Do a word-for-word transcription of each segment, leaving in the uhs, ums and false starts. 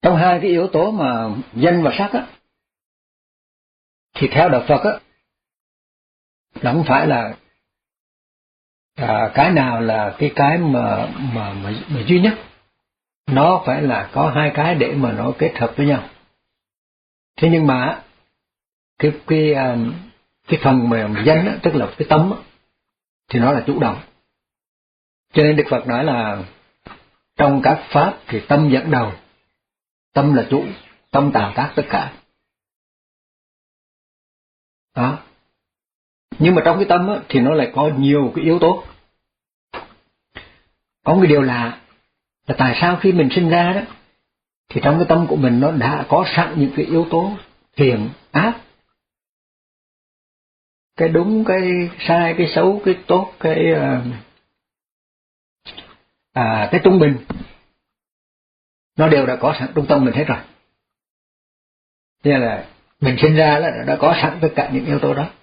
Trong hai cái yếu tố mà danh và sắc á, thì theo đạo Phật á, nó không phải là à, cái nào là cái cái mà, mà mà mà duy nhất, nó phải là có hai cái để mà nó kết hợp với nhau. Thế nhưng mà cái cái cái phần mà danh á, tức là cái tâm á, thì nó là chủ động. Cho nên Đức Phật nói là trong các pháp thì tâm dẫn đầu, tâm là chủ, tâm tạo tác tất cả. Đó. Nhưng mà trong cái tâm á, thì nó lại có nhiều cái yếu tố. Có một điều lạ là tại sao khi mình sinh ra đó, thì trong cái tâm của mình nó đã có sẵn những cái yếu tố thiện, ác, cái đúng, cái sai, cái xấu, cái tốt, cái à, cái trung bình, nó đều đã có sẵn trong tâm mình hết rồi. Nên là mình sinh ra là đã có sẵn tất cả những yếu tố đó.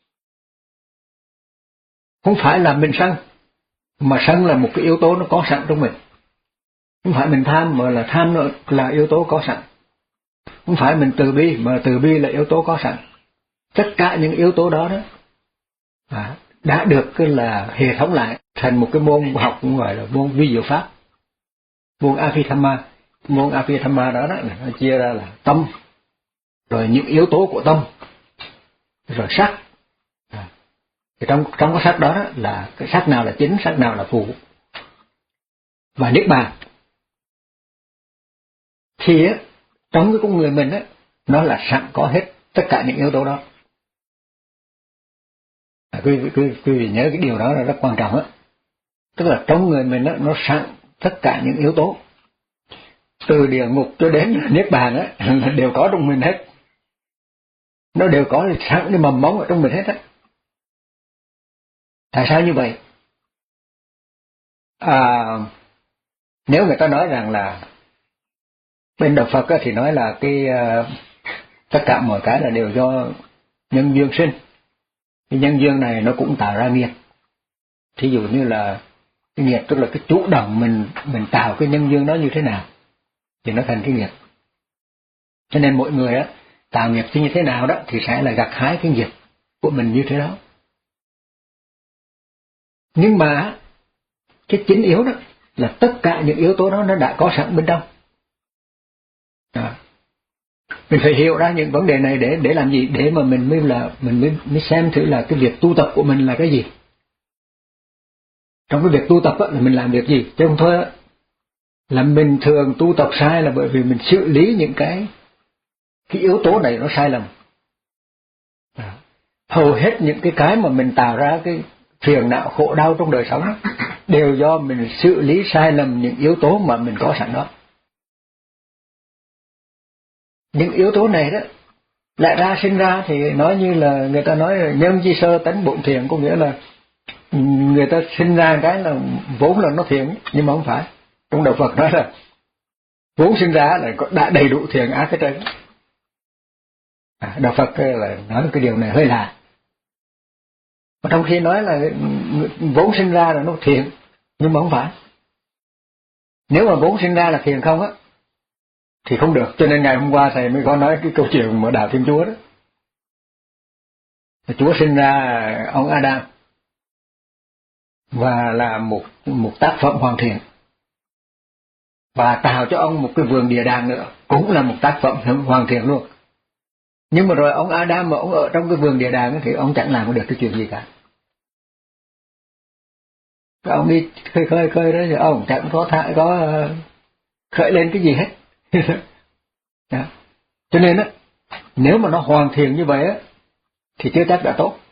Không phải là mình sân, mà sân là một cái yếu tố nó có sẵn trong mình. Không phải mình tham, mà là tham nó là yếu tố có sẵn. Không phải mình từ bi, mà từ bi là yếu tố có sẵn. Tất cả những yếu tố đó đó à, đã được cái là hệ thống lại thành một cái môn học cũng gọi là môn vi diệu pháp, môn Abhidhamma. Môn Abhidhamma đó, đó nó chia ra là tâm, rồi những yếu tố của tâm, rồi sắc. À, thì trong trong cái sắc đó, đó là cái sắc nào là chính, sắc nào là phụ, và niết bàn. Thì á, trong cái con người mình á, nó là sẵn có hết tất cả những yếu tố đó. À, quý, quý, quý vị nhớ cái điều đó là rất quan trọng á. Tức là trong người mình á, nó sẵn tất cả những yếu tố, từ địa ngục cho đến niết bàn á, đều có trong mình hết. Nó đều có sẵn cái mầm mống ở trong mình hết á. Tại sao như vậy? À, nếu người ta nói rằng là bên đạo Phật á, thì nói là cái uh, tất cả mọi cái là đều do nhân duyên sinh. Cái nhân duyên này nó cũng tạo ra nghiệp. Thí dụ như là cái nghiệp, tức là cái chủ động mình mình tạo cái nhân duyên đó như thế nào thì nó thành cái nghiệp. Cho nên mỗi người á, tạo nghiệp như thế nào đó thì sẽ là gặt hái cái nghiệp của mình như thế đó. Nhưng mà cái chính yếu đó là tất cả những yếu tố đó nó đã có sẵn bên trong. À, mình phải hiểu ra những vấn đề này để để làm gì, để mà mình mới là mình mới, mới xem thử là cái việc tu tập của mình là cái gì. Trong cái việc tu tập á, là mình làm việc gì, chứ không thôi á, là mình thường tu tập sai là bởi vì mình xử lý những cái cái yếu tố này nó sai lầm. À, hầu hết những cái cái mà mình tạo ra cái phiền não khổ đau trong đời sống đều do mình xử lý sai lầm những yếu tố mà mình có sẵn đó. Những yếu tố này đó lại ra sinh ra thì nói như là người ta nói là nhân chi sơ tánh bổn thiện, có nghĩa là người ta sinh ra cái là vốn là nó thiện, nhưng mà không phải. Trong đạo Phật nói là vốn sinh ra là đã đầy đủ thiện ác hết trơn. À, đạo Phật là nói cái điều này hơi lạ. Mà trong khi nói là vốn sinh ra là nó thiện, nhưng mà không phải. Nếu mà vốn sinh ra là thiện không á thì không được. Cho nên ngày hôm qua thầy mới có nói cái câu chuyện mở đạo Thiên Chúa đó. Chúa sinh ra ông Adam và là một một tác phẩm hoàn thiện, và tạo cho ông một cái vườn địa đàng nữa, cũng là một tác phẩm hoàn thiện luôn. Nhưng mà rồi ông Adam mà ông ở trong cái vườn địa đàng thì ông chẳng làm được cái chuyện gì cả. Ông đi khơi khơi khơi đó thì ông chẳng có thả, có khởi lên cái gì hết. Đó. Cho nên á, nếu mà nó hoàn thiện như vậy á thì chưa chắc đã tốt.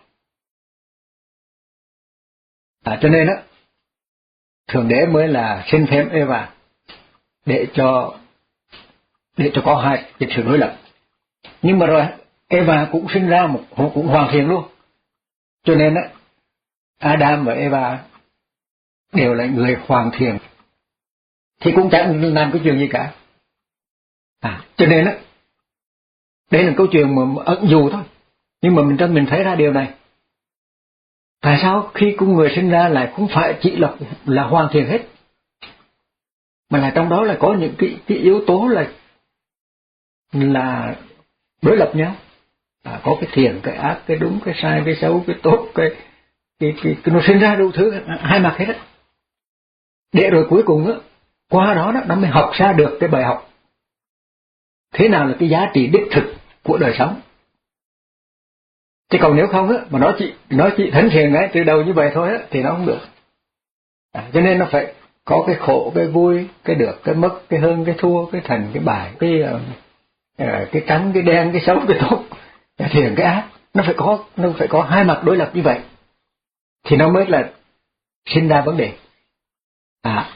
À, cho nên á, Thượng Đế mới là sinh thêm Eva để cho để cho có hai cái sự đối lập. Nhưng mà rồi Eva cũng sinh ra một cũng hoàn thiện luôn. Cho nên á, Adam và Eva đều là người hoàn thiện thì cũng chẳng làm cái chuyện gì cả. À, cho nên á, đây là câu chuyện mà ẩn dụ thôi. Nhưng mà mình cho mình thấy ra điều này. Tại sao khi con người sinh ra lại không phải chỉ là là hoàn thiện hết, mà là trong đó là có những cái, cái yếu tố là là đối lập nhau, à, có cái thiện, cái ác, cái đúng, cái sai, cái xấu, cái tốt, cái, cái, cái, cái nó sinh ra đủ thứ hai mặt hết á. Để rồi cuối cùng á, qua đó, đó nó mới học ra được cái bài học thế nào là cái giá trị đích thực của đời sống. Chứ còn nếu không á, mà nó chỉ nó chỉ thánh thiện ấy từ đầu như vậy thôi á, thì nó không được. À, cho nên nó phải có cái khổ, cái vui, cái được, cái mất, cái hơn, cái thua, cái thành, cái bại, cái uh, uh, cái trắng, cái đen, cái xấu, cái tốt, cái thiện, cái ác. Nó phải có nó phải có hai mặt đối lập như vậy thì nó mới là sinh ra vấn đề. À,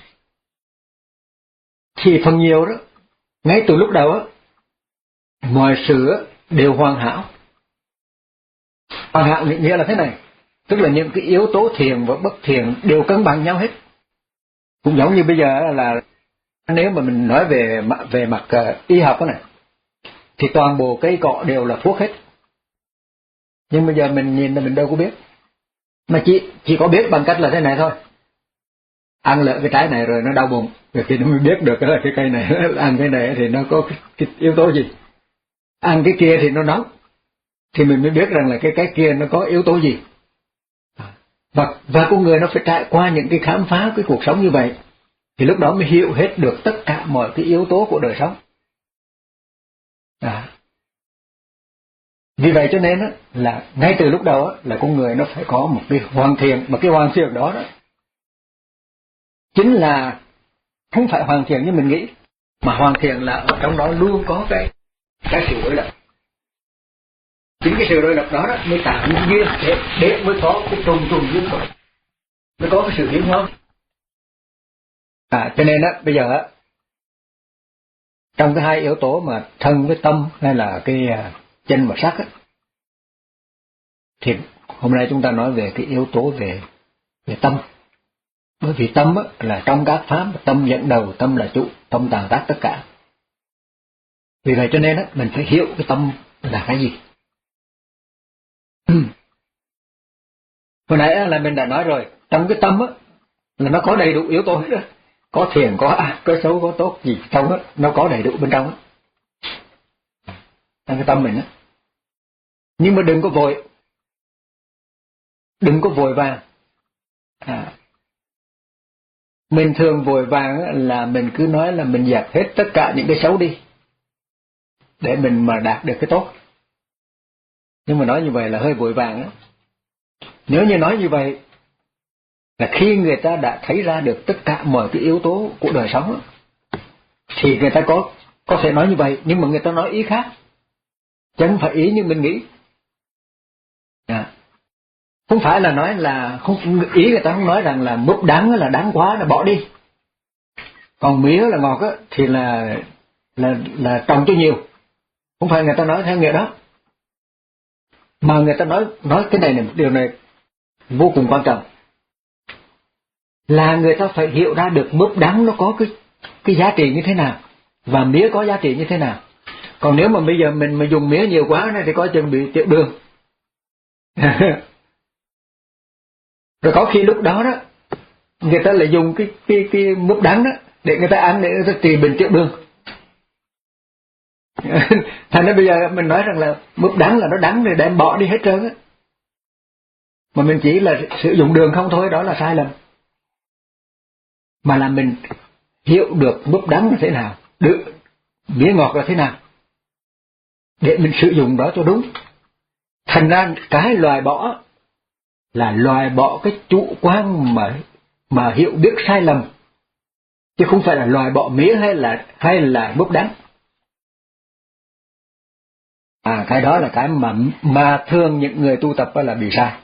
thì phần nhiều đó, ngay từ lúc đầu á, mọi sự đều hoàn hảo. Hoàn hảo nghĩa là thế này, tức là những cái yếu tố thiện và bất thiện đều cân bằng nhau hết. Cũng giống như bây giờ là nếu mà mình nói về về mặt uh, y học đó này, thì toàn bộ cây cọ đều là thuốc hết. Nhưng bây giờ mình nhìn là mình đâu có biết, mà chỉ chỉ có biết bằng cách là thế này thôi. Ăn lợi cái trái này rồi nó đau bụng, rồi thì nó mới biết được là cái cây này ăn cái này thì nó có cái, cái yếu tố gì. Ăn cái kia thì nó nóng, thì mình mới biết rằng là cái cái kia nó có yếu tố gì. Và, và con người nó phải trải qua những cái khám phá cái cuộc sống như vậy, thì lúc đó mới hiểu hết được tất cả mọi cái yếu tố của đời sống. À. Vì vậy cho nên á, là ngay từ lúc đầu á, là con người nó phải có một cái hoàn thiện, mà cái hoàn thiện đó đó chính là không phải hoàn thiện như mình nghĩ, mà hoàn thiện là ở trong đó luôn có cái cái sự đối lập. Chính cái sự đối lập đó, đó mới tạo những duyên để, để mới có cái trùng trùng duyên khởi, mới có cái sự hiển hóa. À, cho nên á bây giờ á, trong cái hai yếu tố mà thân với tâm hay là cái chân và sắc á, thì hôm nay chúng ta nói về cái yếu tố về về tâm. Bởi vì tâm á, là trong các pháp, tâm dẫn đầu, tâm là chủ, tâm tàn tác tất cả. Vì vậy cho nên á, mình phải hiểu cái tâm là cái gì. Hồi nãy á, là mình đã nói rồi, trong cái tâm á, là nó có đầy đủ yếu tố hết đó. Có thiện, có ác, có xấu, có tốt gì trong á, nó có đầy đủ bên trong á. Trong cái tâm mình á. Nhưng mà đừng có vội, đừng có vội vàng. À, mình thường vội vàng là mình cứ nói là mình dẹp hết tất cả những cái xấu đi để mình mà đạt được cái tốt. Nhưng mà nói như vậy là hơi vội vàng đó. Nếu như nói như vậy là khi người ta đã thấy ra được tất cả mọi cái yếu tố của đời sống đó, thì người ta có có thể nói như vậy, nhưng mà người ta nói ý khác, chứ không phải ý như mình nghĩ. À, không phải là nói là không, ý người ta không nói rằng là mướp đắng là đáng quá là bỏ đi, còn mía là ngọt á thì là là là trồng cho nhiều. Không phải người ta nói theo nghĩa đó, mà người ta nói nói cái này là một điều này vô cùng quan trọng, là người ta phải hiểu ra được mướp đắng nó có cái cái giá trị như thế nào và mía có giá trị như thế nào. Còn nếu mà bây giờ mình mà dùng mía nhiều quá này thì có chừng bị tiểu đường. Rồi có khi lúc đó đó người ta lại dùng cái cái cái mướp đắng đó để người ta ăn để người ta trị bệnh tiểu đường. Thành ra bây giờ mình nói rằng là mướp đắng là nó đắng rồi đem bỏ đi hết trơn á, mà mình chỉ là sử dụng đường không thôi, đó là sai lầm. Mà là mình hiểu được mướp đắng là thế nào, được mía ngọt là thế nào, để mình sử dụng đó cho đúng. Thành ra cái loại bỏ là loại bỏ cái chủ quan mà mà hiểu biết sai lầm, chứ không phải là loại bỏ mía hay là hay là mướp đắng. À, cái đó là cái mà mà thường những người tu tập là bị sai.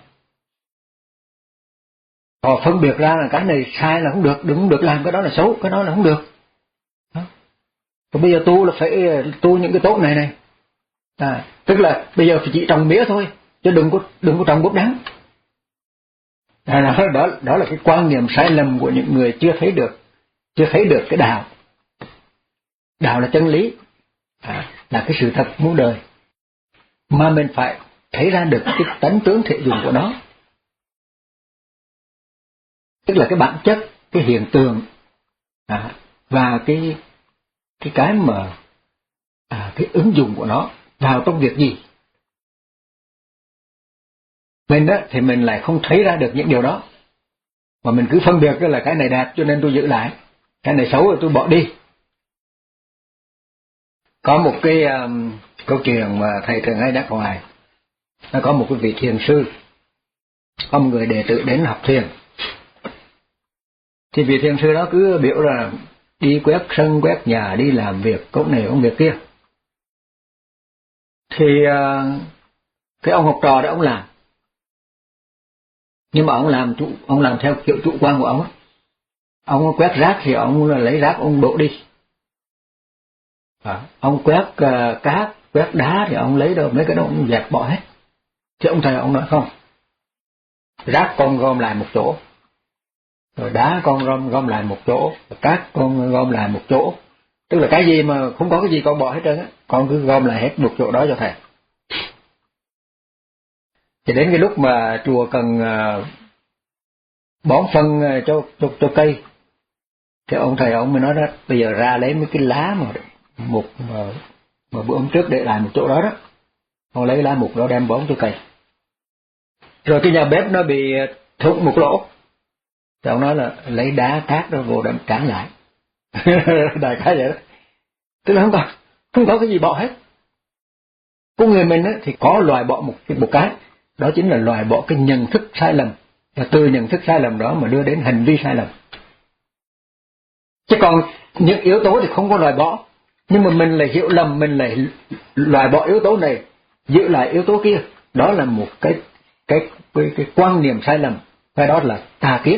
Họ phân biệt ra là cái này sai là không được, đừng được làm cái đó là xấu, cái đó là không được. Còn bây giờ tu là phải tu những cái tốt này này. À, tức là bây giờ phải chỉ trồng mía thôi, chứ đừng có đừng có trồng mướp đắng. À, đó, đó đó là cái quan niệm sai lầm của những người chưa thấy được chưa thấy được cái đạo. Đạo là chân lý, à, là cái sự thật muôn đời, mà mình phải thấy ra được cái tánh tướng thể dụng của nó, tức là cái bản chất, cái hiện tượng, à, và cái cái cái mà à, cái ứng dụng của nó vào trong việc gì. Mình đó thì mình lại không thấy ra được những điều đó, mà mình cứ phân biệt là cái này đẹp cho nên tôi giữ lại, cái này xấu rồi tôi bỏ đi. Có một cái um, câu chuyện mà thầy thường hay nhắc hoài. Nó có một cái vị thiền sư, có một người đệ tử đến học thiền. Thì vị thiền sư đó cứ biểu là đi quét sân quét nhà, đi làm việc công này công việc kia. Thì uh, cái ông học trò đó ông làm, nhưng mà ông làm chủ, ông làm theo kiểu chủ quan của ông. Ông quét rác thì ông lấy rác ông đổ đi. À, ông quét uh, cát, quét đá thì ông lấy đâu mấy cái đó ông dẹp bỏ hết. Thì ông thầy ông nói không, rác con gom lại một chỗ, rồi đá con gom gom lại một chỗ, rồi cát con gom lại một chỗ. Tức là cái gì mà không có cái gì con bỏ hết trơn á, con cứ gom lại hết một chỗ đó cho thầy. Thì đến cái lúc mà chùa cần uh, bón phân uh, cho, cho cho cây, thì ông thầy ông mới nói đó, bây giờ ra lấy mấy cái lá mà một mà, mà bữa hôm trước để lại một chỗ đó đó, ông lấy lá mục đó đem bón cho cây. Rồi cái nhà bếp nó bị thủng một lỗ, thì ông nói là lấy đá cát đó vô đem tráng lại. Đại khái vậy đó. Tức là không có không có cái gì bỏ hết. Con người mình á, thì có loại bỏ một một cái, đó chính là loại bỏ cái nhận thức sai lầm, và từ nhận thức sai lầm đó mà đưa đến hành vi sai lầm. Chứ còn những yếu tố thì không có loại bỏ, nhưng mà mình lại hiểu lầm, mình lại loại bỏ yếu tố này, giữ lại yếu tố kia, đó là một cái cái cái, cái quan niệm sai lầm, cái đó là tà kiến.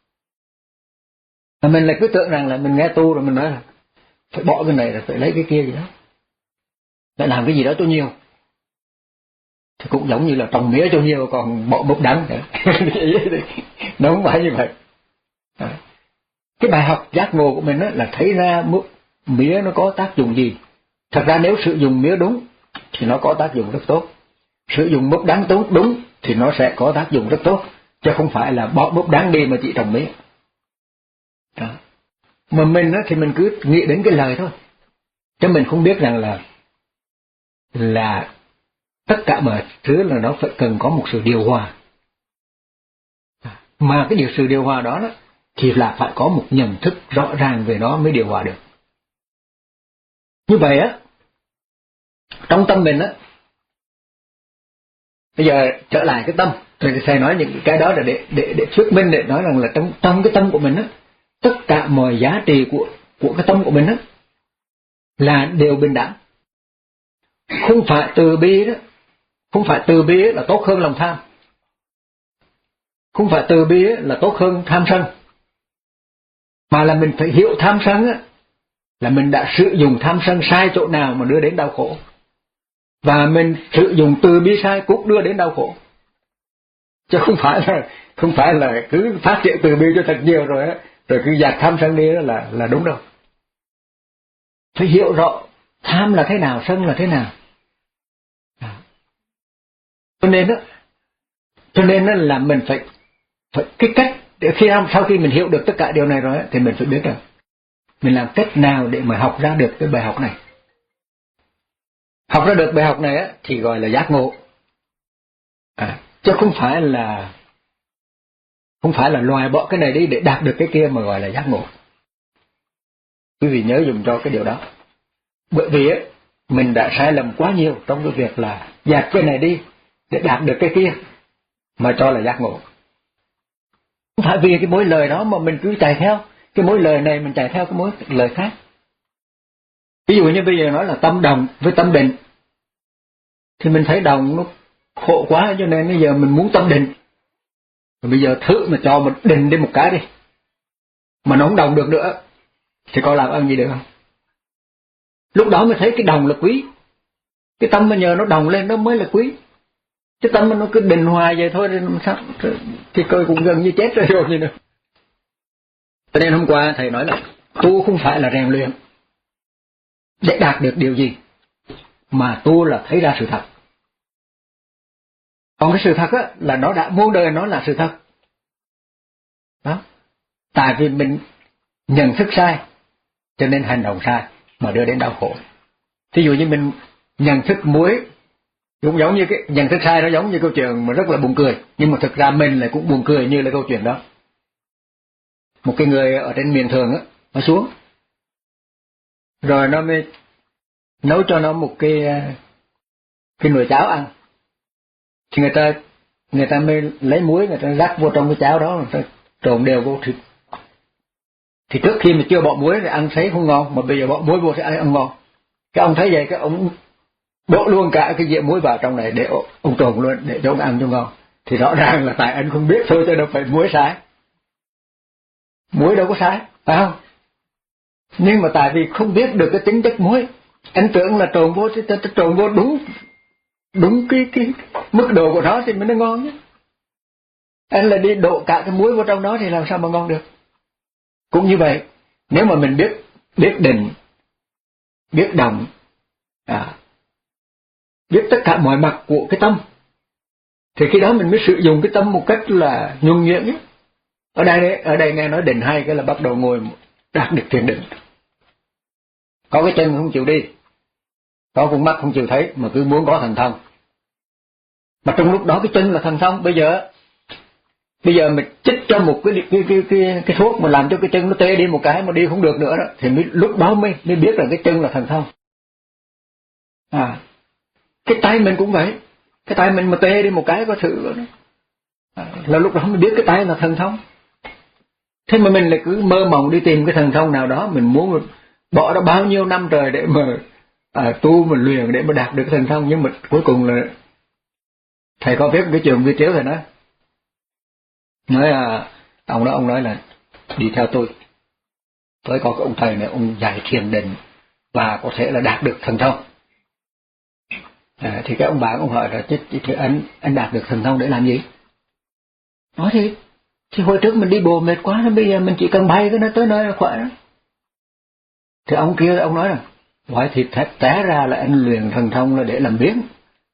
Mà mình lại cứ tưởng rằng là mình nghe tu rồi mình nói là phải bỏ cái này rồi phải lấy cái kia gì đó, lại làm cái gì đó cho nhiều. Thì cũng giống như là trồng mía cho nhiều còn bỏ mốc đắng. Nó không phải như vậy. Cái bài học giác ngộ của mình là thấy ra mía nó có tác dụng gì. Thật ra nếu sử dụng mía đúng thì nó có tác dụng rất tốt, sử dụng mốc đắng tốt đúng thì nó sẽ có tác dụng rất tốt, chứ không phải là bỏ mốc đắng đi mà chỉ trồng mía. Đó. Mà mình thì mình cứ nghĩ đến cái lời thôi, chứ mình không biết rằng là là tất cả mọi thứ là nó phải cần có một sự điều hòa. Mà cái điều sự điều hòa đó, đó thì là phải có một nhận thức rõ ràng về nó mới điều hòa được. Như vậy á, trong tâm mình á, bây giờ trở lại cái tâm, rồi thầy nói những cái đó là để để để thuyết minh, để nói rằng là trong trong cái tâm của mình á, tất cả mọi giá trị của của cái tâm của mình á là đều bình đẳng. Không phải từ bi đó, không phải từ bi là tốt hơn lòng tham, không phải từ bi là tốt hơn tham sân, mà là mình phải hiểu tham sân á, là mình đã sử dụng tham sân sai chỗ nào mà đưa đến đau khổ, và mình sử dụng từ bi sai cũng đưa đến đau khổ, chứ không phải là không phải là cứ phát triển từ bi cho thật nhiều rồi á, rồi cứ dạt tham sân đi đó là là đúng đâu. Phải hiểu rõ tham là thế nào, sân là thế nào. Cho nên đó, cho nên đó là mình phải phải cái cách để khi sau khi mình hiểu được tất cả điều này rồi thì mình phải biết rằng mình làm cách nào để mà học ra được cái bài học này. Học ra được bài học này á, thì gọi là giác ngộ, à, chứ không phải là không phải là loại bỏ cái này đi để đạt được cái kia mà gọi là giác ngộ. Quý vị nhớ dùng cho cái điều đó. Bởi vì á, mình đã sai lầm quá nhiều trong cái việc là dạt cái này đi để đạt được cái kia mà cho là giác ngộ. Không phải vì cái mối lời đó mà mình cứ chạy theo cái mối lời này, mình chạy theo cái mối lời khác. Ví dụ như bây giờ nói là tâm đồng với tâm định, thì mình thấy đồng nó khổ quá cho nên bây giờ mình muốn tâm định. Rồi bây giờ thử mà cho mình định đi một cái đi, mà nó không đồng được nữa thì có làm ăn gì được không? Lúc đó mới thấy cái đồng là quý. Cái tâm mà nhờ nó đồng lên nó mới là quý. Chứ tâm mà nó cứ định hoài vậy thôi thì sao? Thì coi cũng gần như chết rồi rồi gì nữa. Cho nên hôm qua thầy nói là tu không phải là rèn luyện để đạt được điều gì, mà tu là thấy ra sự thật. Còn cái sự thật á là nó đã muôn đời nó là sự thật. Đó. Tại vì mình nhận thức sai cho nên hành động sai mà đưa đến đau khổ. Thí dụ như mình nhận thức muối, cũng giống như cái nhận thức sai, nó giống như câu chuyện mà rất là buồn cười, nhưng mà thực ra mình lại cũng buồn cười như là câu chuyện đó. Một cái người ở trên miền thường á, nó xuống, rồi nó mới nấu cho nó một cái cái nồi cháo ăn, thì người ta người ta mới lấy muối, người ta rắc vô trong cái cháo đó, người ta trộn đều vô thịt. Thì trước khi mà chưa bỏ muối thì ăn thấy không ngon, mà bây giờ bỏ muối vô thì ăn ngon. Cái ông thấy vậy, cái ông đổ luôn cả cái dĩa muối vào trong này để ông trộn luôn, để cho ông ăn cho ngon. Thì rõ ràng là tại anh không biết thôi, chứ đâu phải muối sai. Muối đâu có sai, phải không? Nhưng mà tại vì không biết được cái tính chất muối, anh tưởng là trộn vô thì trộn vô đúng đúng cái cái mức độ của nó thì mới nó ngon chứ. Anh là đi đổ cả cái muối vào trong đó thì làm sao mà ngon được. Cũng như vậy, nếu mà mình biết biết định, biết động, à, biết tất cả mọi mặt của cái tâm, thì khi đó mình mới sử dụng cái tâm một cách là nhuần nhuyễn ấy. Ở đây ở đây nghe nói định hay cái là bắt đầu ngồi đạt được thiền định. Có cái chân không chịu đi, có con mắt không chịu thấy, mà cứ muốn có thần thông. Mà trong lúc đó cái chân là thần thông. Bây giờ bây giờ mình chích cho một cái cái cái cái, cái thuốc mà làm cho cái chân nó tê đi một cái mà đi không được nữa đó, thì mới, lúc đó mới mới biết là cái chân là thần thông. À, cái tay mình cũng vậy, cái tay mình mà tê đi một cái có sự đó, à, là lúc đó mới biết cái tay là thần thông. Thế mà mình lại cứ mơ mộng đi tìm cái thần thông nào đó, mình muốn bỏ ra bao nhiêu năm trời để mà à, tu mà luyện để mà đạt được cái thần thông, nhưng mà cuối cùng là thầy có viết cái trường vi chiếu thầy nói nói là ông đó ông nói là đi theo tôi, tôi có cái ông thầy này, ông dạy thiền định và có thể là đạt được thần thông. À, thì cái ông bạn ông hỏi là chứ, chứ anh anh đạt được thần thông để làm gì? Nói thì thì hồi trước mình đi bộ mệt quá, bây giờ mình chỉ cần bay cái nó tới nơi là khỏe đó. Thì ông kia ông nói rằng hỏi thì té ra là anh luyện thần thông là để làm biếng.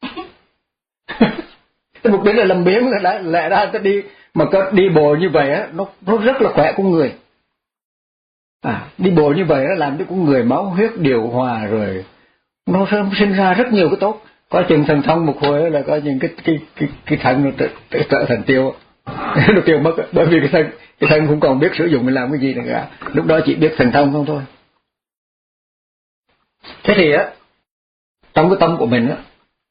Mục đích là làm biếng, là lẽ ra ta đi mà có đi bộ như vậy á, nó nó rất là khỏe con người. À, đi bộ như vậy nó làm cho con người máu huyết điều hòa, rồi nó sinh ra rất nhiều cái tốt. Có chừng thần thông một hồi là có những cái cái cái cái thân nó trở trở thành tiêu, nó tiêu mất, bởi vì cái thân cái thân không còn biết sử dụng mình làm cái gì nữa cả, lúc đó chỉ biết thần thông không thôi. Thế thì á, trong cái tâm của mình á,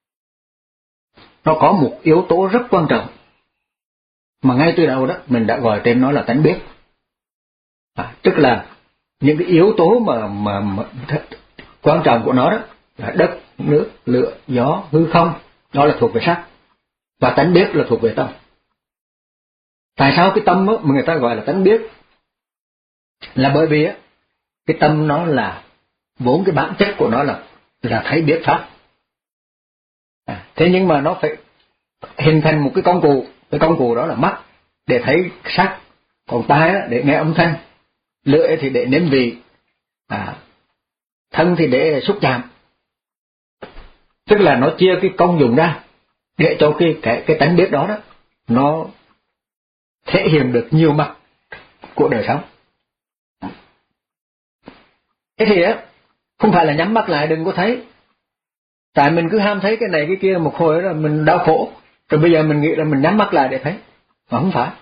nó có một yếu tố rất quan trọng mà ngay từ đầu đó mình đã gọi tên nó là tánh biết. À, tức là những cái yếu tố mà mà, mà quan trọng của nó đó là đất, nước, lửa, gió, hư không, đó là thuộc về sắc, và tánh biết là thuộc về tâm. Tại sao cái tâm đó, mà người ta gọi là tánh biết, là bởi vì á, cái tâm nó là vốn cái bản chất của nó là là thấy biết pháp. À, thế nhưng mà nó phải hình thành một cái công cụ, cái công cụ đó là mắt để thấy sắc, còn tai để nghe âm thanh, lưỡi thì để nếm vị, à, thân thì để xúc chạm. Tức là nó chia cái công dụng ra để cho cái cái cái tánh biết đó đó nó thể hiện được nhiều mặt của đời sống. Thế thì á, không phải là nhắm mắt lại đừng có thấy, tại mình cứ ham thấy cái này cái kia một hồi là mình đau khổ, rồi bây giờ mình nghĩ là mình nhắm mắt lại để thấy, mà không phải,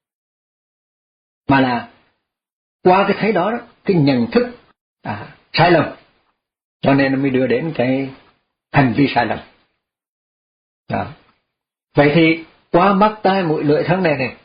mà là qua cái thấy đó, đó cái nhận thức à, sai lầm, cho nên nó mới đưa đến cái hành vi sai lầm. Đó. Vậy thì qua mắt tai mũi lưỡi thân này này,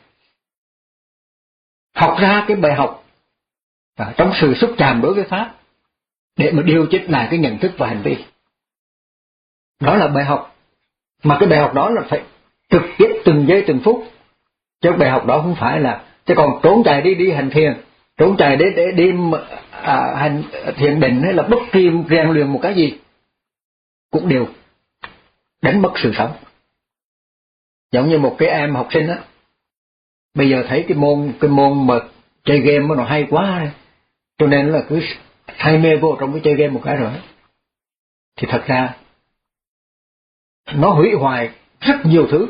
học ra cái bài học à, trong sự xúc chạm đối với pháp để mà điều chỉnh lại cái nhận thức và hành vi. Đó là bài học, mà cái bài học đó là phải trực tiếp từng giây từng phút, chứ bài học đó không phải là chứ còn trốn chạy đi đi hành thiền, trốn chạy để để đi à, hành thiền định hay là bất kỳ rèn luyện một cái gì cũng đều đánh mất sự sống. Giống như một cái em học sinh á, bây giờ thấy cái môn cái môn mà chơi game nó hay quá, cho nên là cứ say mê vô trong cái chơi game một cái rồi, thì thật ra nó hủy hoại rất nhiều thứ.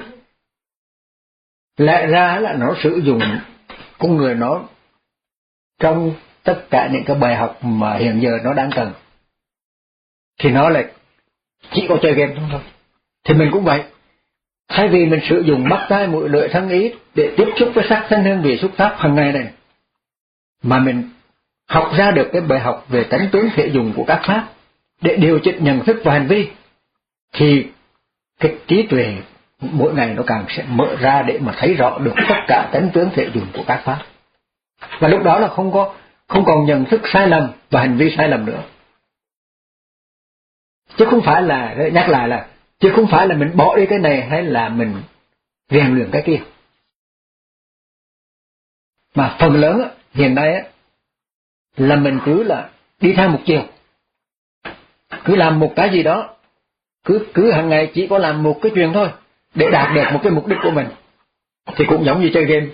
Lẽ ra là nó sử dụng con người nó trong tất cả những cái bài học mà hiện giờ nó đang cần, thì nó lại chỉ có chơi game thôi. Thì mình cũng vậy. Thay vì mình sử dụng mắt tai mũi lưỡi thân ý để tiếp xúc với sắc thân hương vị xúc pháp hàng ngày này, mà mình học ra được cái bài học về tánh tướng thể dùng của các pháp để điều chỉnh nhận thức và hành vi, thì cái trí tuệ mỗi ngày nó càng sẽ mở ra để mà thấy rõ được tất cả tánh tướng thể dùng của các pháp. Và lúc đó là không có không còn nhận thức sai lầm và hành vi sai lầm nữa. Chứ không phải là, nhắc lại là, chứ không phải là mình bỏ đi cái này hay là mình rèn luyện cái kia. Mà phần lớn á, hiện nay á, là mình cứ là đi theo một chiều. Cứ làm một cái gì đó, cứ cứ hàng ngày chỉ có làm một cái chuyện thôi để đạt được một cái mục đích của mình. Thì cũng giống như chơi game.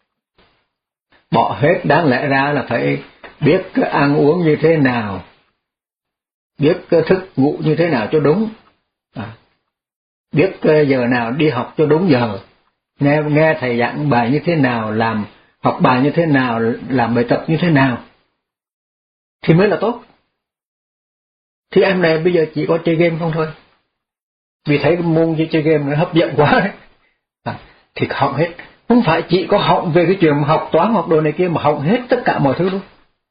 Bỏ hết đáng lẽ ra là phải biết ăn uống như thế nào, biết thức ngủ như thế nào cho đúng, à, biết giờ nào đi học cho đúng giờ, nghe nghe thầy giảng bài như thế nào, làm học bài như thế nào, làm bài tập như thế nào thì mới là tốt. Thì em này bây giờ chỉ có chơi game không thôi, vì thấy cái môn chơi game nó hấp dẫn quá à, thì học hết. Không phải chỉ có học về cái chuyện học toán học đồ này kia, mà học hết tất cả mọi thứ luôn,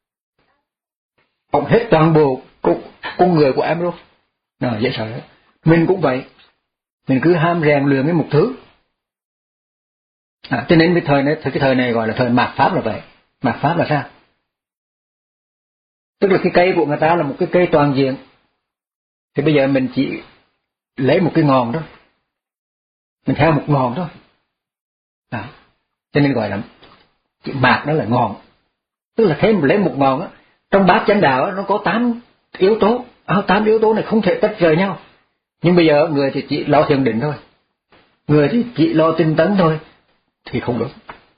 học hết toàn bộ con, con người của em luôn. Nào, dễ sợ đấy. Mình cũng vậy, mình cứ ham rèn luyện cái một thứ. À, cho nên cái thời này, cái thời này gọi là thời mạt pháp là vậy. Mạt pháp là sao? Tức là cái cây của người ta là một cái cây toàn diện, thì bây giờ mình chỉ lấy một cái ngọn đó, mình theo một ngọn thôi. À, cho nên gọi là chữ mạt đó là ngọn. Tức là thêm lấy một ngọn á, trong bát chánh đạo á, nó có tám yếu tố, à, tám yếu tố này không thể tách rời nhau. Nhưng bây giờ người thì chỉ lo thiền định thôi, người thì chỉ lo tinh tấn thôi, thì không đúng.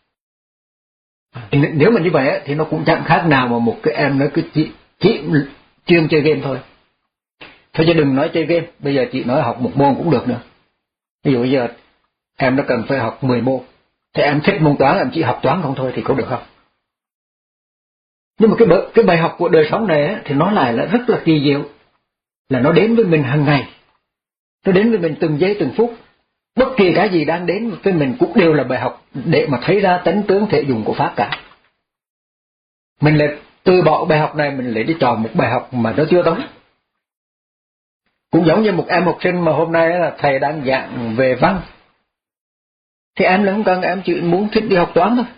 Nếu mà như vậy á, thì nó cũng chẳng khác nào mà một cái em nó cứ chỉ, chỉ chuyên chơi game thôi. Thôi chứ đừng nói chơi game, bây giờ chị nói học một môn cũng được nữa. Ví dụ bây giờ em nó cần phải học mười môn, thì em thích môn toán, em chỉ học toán không thôi thì có được không? Nhưng mà cái, cái bài học của đời sống này á, thì nó lại là rất là kỳ diệu, là nó đến với mình hàng ngày, nó đến với mình từng giây từng phút. Bất kỳ cái gì đang đến với mình cũng đều là bài học để mà thấy ra tánh tướng thể dùng của pháp cả. Mình lại từ bỏ bài học này, mình lại đi chọn một bài học mà nó chưa đúng. Cũng giống như một em học sinh mà hôm nay là thầy đang giảng về văn, thì em là không cần, em chỉ muốn thích đi học toán thôi.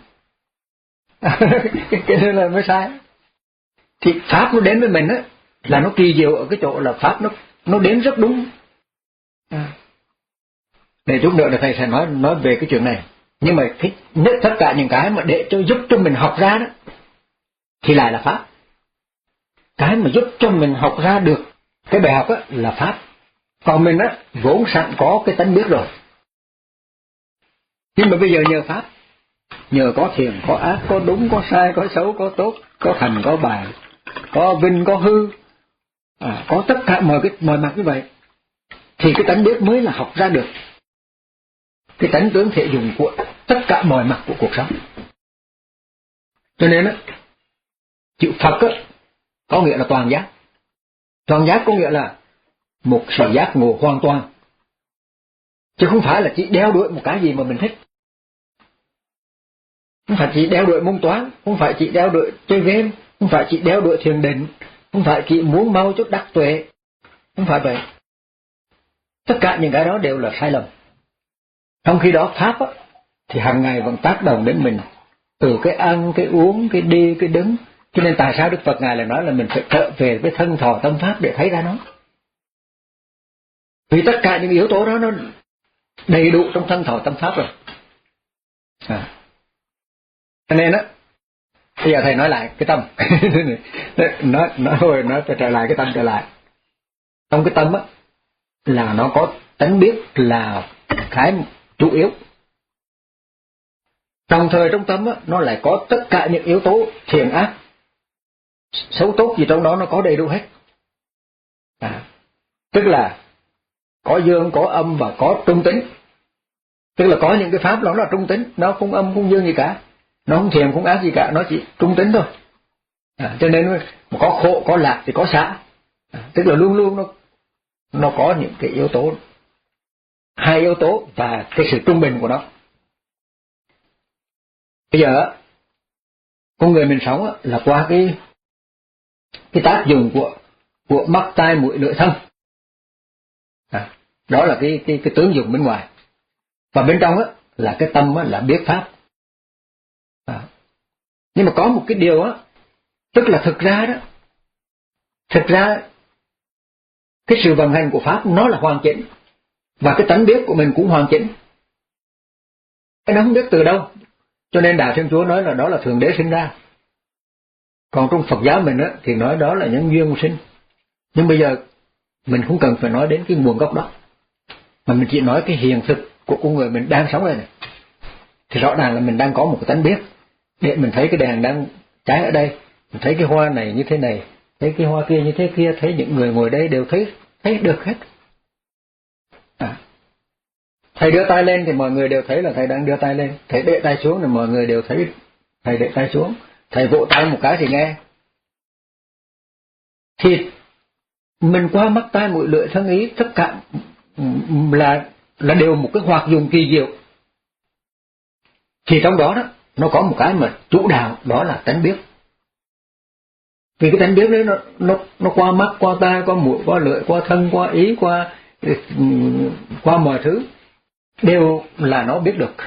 Cái này là mới sai. Thì pháp nó đến với mình á, là nó kỳ diệu ở cái chỗ là pháp nó nó đến rất đúng. À. Để chút nữa là thầy sẽ nói nói về cái chuyện này. Nhưng mà cái, nhất tất cả những cái mà để cho giúp cho mình học ra đó, thì lại là pháp. Cái mà giúp cho mình học ra được cái bài học á là pháp. Còn mình á vốn sẵn có cái tánh biết rồi. Nhưng mà bây giờ nhờ pháp, nhờ có thiền, có ác, có đúng, có sai, có xấu, có tốt, có thành, có bại, có vinh, có hư, à, có tất cả mọi cái mọi mặt như vậy, thì cái tánh biết mới là học ra được cái tánh tướng thể dùng của tất cả mọi mặt của cuộc sống. Cho nên á, chữ Phật á có nghĩa là toàn giác. Toàn giác có nghĩa là một sự giác ngộ hoàn toàn, chứ không phải là chỉ đeo đuổi một cái gì mà mình thích. Không phải chỉ đeo đuổi môn toán, không phải chỉ đeo đuổi chơi game, không phải chỉ đeo đuổi thiền định, không phải chỉ muốn mau chút đắc tuệ, không phải vậy. Tất cả những cái đó đều là sai lầm. Trong khi đó pháp á, thì hàng ngày vẫn tác động đến mình, từ cái ăn, cái uống, cái đi, cái đứng. Cho nên tại sao Đức Phật Ngài lại nói là mình phải trở về với thân thọ tâm pháp để thấy ra nó. Vì tất cả những yếu tố đó nó đầy đủ trong thân thọ tâm pháp rồi. À. Cho nên á, bây giờ thầy nói lại cái tâm. nói nói rồi nói phải trở lại cái tâm trở lại. Trong cái tâm á là nó có tánh biết là cái chủ yếu. Đồng thời trong tâm á nó lại có tất cả những yếu tố thiện ác, xấu tốt gì trong đó nó có đầy đủ hết. À, tức là có dương, có âm và có trung tính. Tức là có những cái pháp đó là trung tính, nó không âm không dương gì cả, nó không thiện không ác gì cả, nó chỉ trung tính thôi. À, cho nên có khổ có lạc thì có xả, À, tức là luôn luôn nó nó có những cái yếu tố, hai yếu tố và cái sự trung bình của nó. Bây giờ con người mình sống là qua cái cái tác dụng của của mắt tai mũi lưỡi thân. À, đó là cái cái cái tướng dụng bên ngoài, và bên trong á là cái tâm á là biết pháp. À, nhưng mà có một cái điều á, tức là thực ra đó, thực ra cái sự vận hành của pháp nó là hoàn chỉnh, và cái tánh biết của mình cũng hoàn chỉnh. Cái nó không biết từ đâu, cho nên Đạo Thiên Chúa nói là đó là Thượng Đế sinh ra. Còn trong Phật giáo mình á thì nói đó là nhân duyên sinh. Nhưng bây giờ mình không cần phải nói đến cái nguồn gốc đó, mà mình chỉ nói cái hiện thực của con người mình đang sống đây này. Thì rõ ràng là mình đang có một cái tánh biết, để mình thấy cái đèn đang cháy ở đây, mình thấy cái hoa này như thế này, thấy cái hoa kia như thế kia, thấy những người ngồi đây đều thấy thấy được hết. À, thầy đưa tay lên thì mọi người đều thấy là thầy đang đưa tay lên, thầy để tay xuống thì mọi người đều thấy thầy để tay xuống, thầy vỗ tay một cái thì nghe. Thì mình qua mắt tai mũi lưỡi thân ý, tất cả là là đều một cái hoạt dụng kỳ diệu. Thì trong đó đó nó có một cái mà chủ đạo, đó là tánh biết. Vì cái tánh biết đấy nó nó nó qua mắt, qua tai, qua mũi, qua lưỡi, qua thân, qua ý, qua qua mọi thứ đều là nó biết được.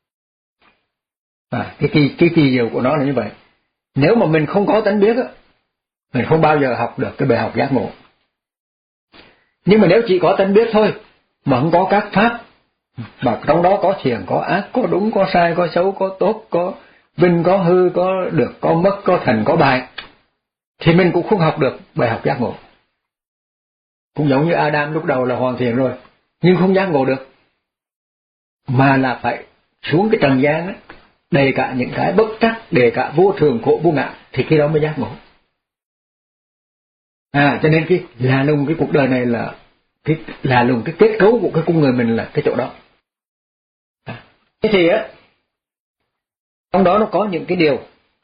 À, cái kỳ cái kỳ diệu của nó là như vậy. Nếu mà mình không có tánh biết á, mình không bao giờ học được cái bài học giác ngộ. Nhưng mà nếu chỉ có tánh biết thôi, mà không có các pháp, mà trong đó có thiện, có ác, có đúng, có sai, có xấu, có tốt, có vinh, có hư, có được, có mất, có thành, có bại, thì mình cũng không học được bài học giác ngộ. Cũng giống như Adam lúc đầu là hoàn thiện rồi, nhưng không giác ngộ được, mà là phải xuống cái trần gian á, đầy cả những cái bất trắc, đầy cả vô thường khổ vô ngã, thì khi đó mới giác ngộ. À, cho nên cái là lùng cái cuộc đời này là cái là lùng cái kết cấu của cái con người mình là cái chỗ đó. À, thế thì á, trong đó nó có những cái điều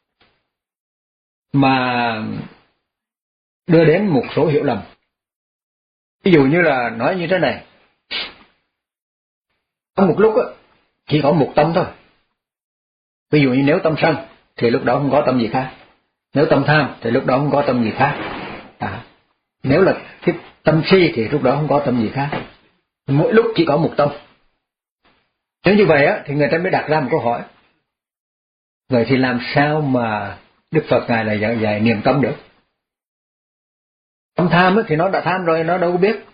mà đưa đến một số hiểu lầm. Ví dụ như là nói như thế này, có một lúc á chỉ có một tâm thôi. Ví dụ như nếu tâm sân thì lúc đó không có tâm gì khác, nếu tâm tham thì lúc đó không có tâm gì khác. À, nếu là cái tâm si thì lúc đó không có tâm gì khác. Mỗi lúc chỉ có một tâm. Nếu như vậy á thì người ta mới đặt ra một câu hỏi, vậy thì làm sao mà Đức Phật Ngài lại dạy, dạy niệm tâm được? Tâm tham á thì nó đã tham rồi, nó đâu có biết.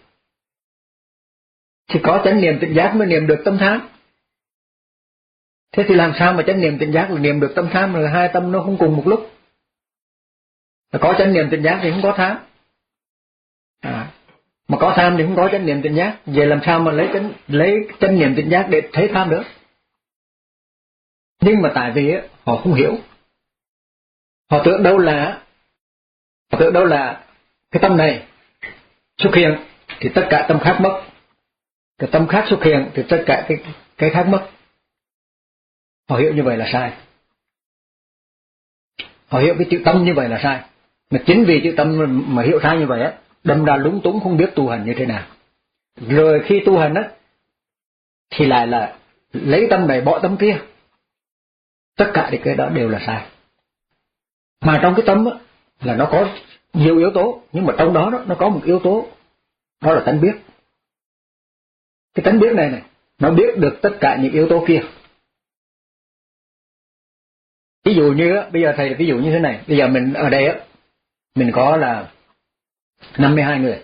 Thì có chánh niệm tỉnh giác mới niệm được tâm tham. Thế thì làm sao mà chánh niệm tỉnh giác là niệm được tâm tham, rồi hai tâm nó không cùng một lúc? Có chánh niệm tỉnh giác thì không có tham. À, mà có tham thì không có chánh niệm tỉnh giác. Vậy làm sao mà lấy chánh lấy chánh niệm tỉnh giác để thấy tham được? Nhưng mà tại vì á, họ không hiểu. Họ tưởng đâu là họ tưởng đâu là cái tâm này xuất hiện thì tất cả tâm khác mất. Cái tâm khác xuất hiện thì tất cả cái cái khác mất. Họ hiểu như vậy là sai. Họ hiểu cái chữ tâm như vậy là sai. Mà chính vì chữ tâm mà hiểu sai như vậy á, đâm ra lúng túng không biết tu hành như thế nào. Rồi khi tu hành á thì lại là lấy tâm này bỏ tâm kia. Tất cả cái đó đều là sai. Mà trong cái tâm á là nó có nhiều yếu tố, nhưng mà trong đó, đó nó có một yếu tố, đó là tánh biết. Cái tánh biết này này, nó biết được tất cả những yếu tố kia. Ví dụ như á, bây giờ thầy ví dụ như thế này, bây giờ mình ở đây á, mình có là năm mươi hai người.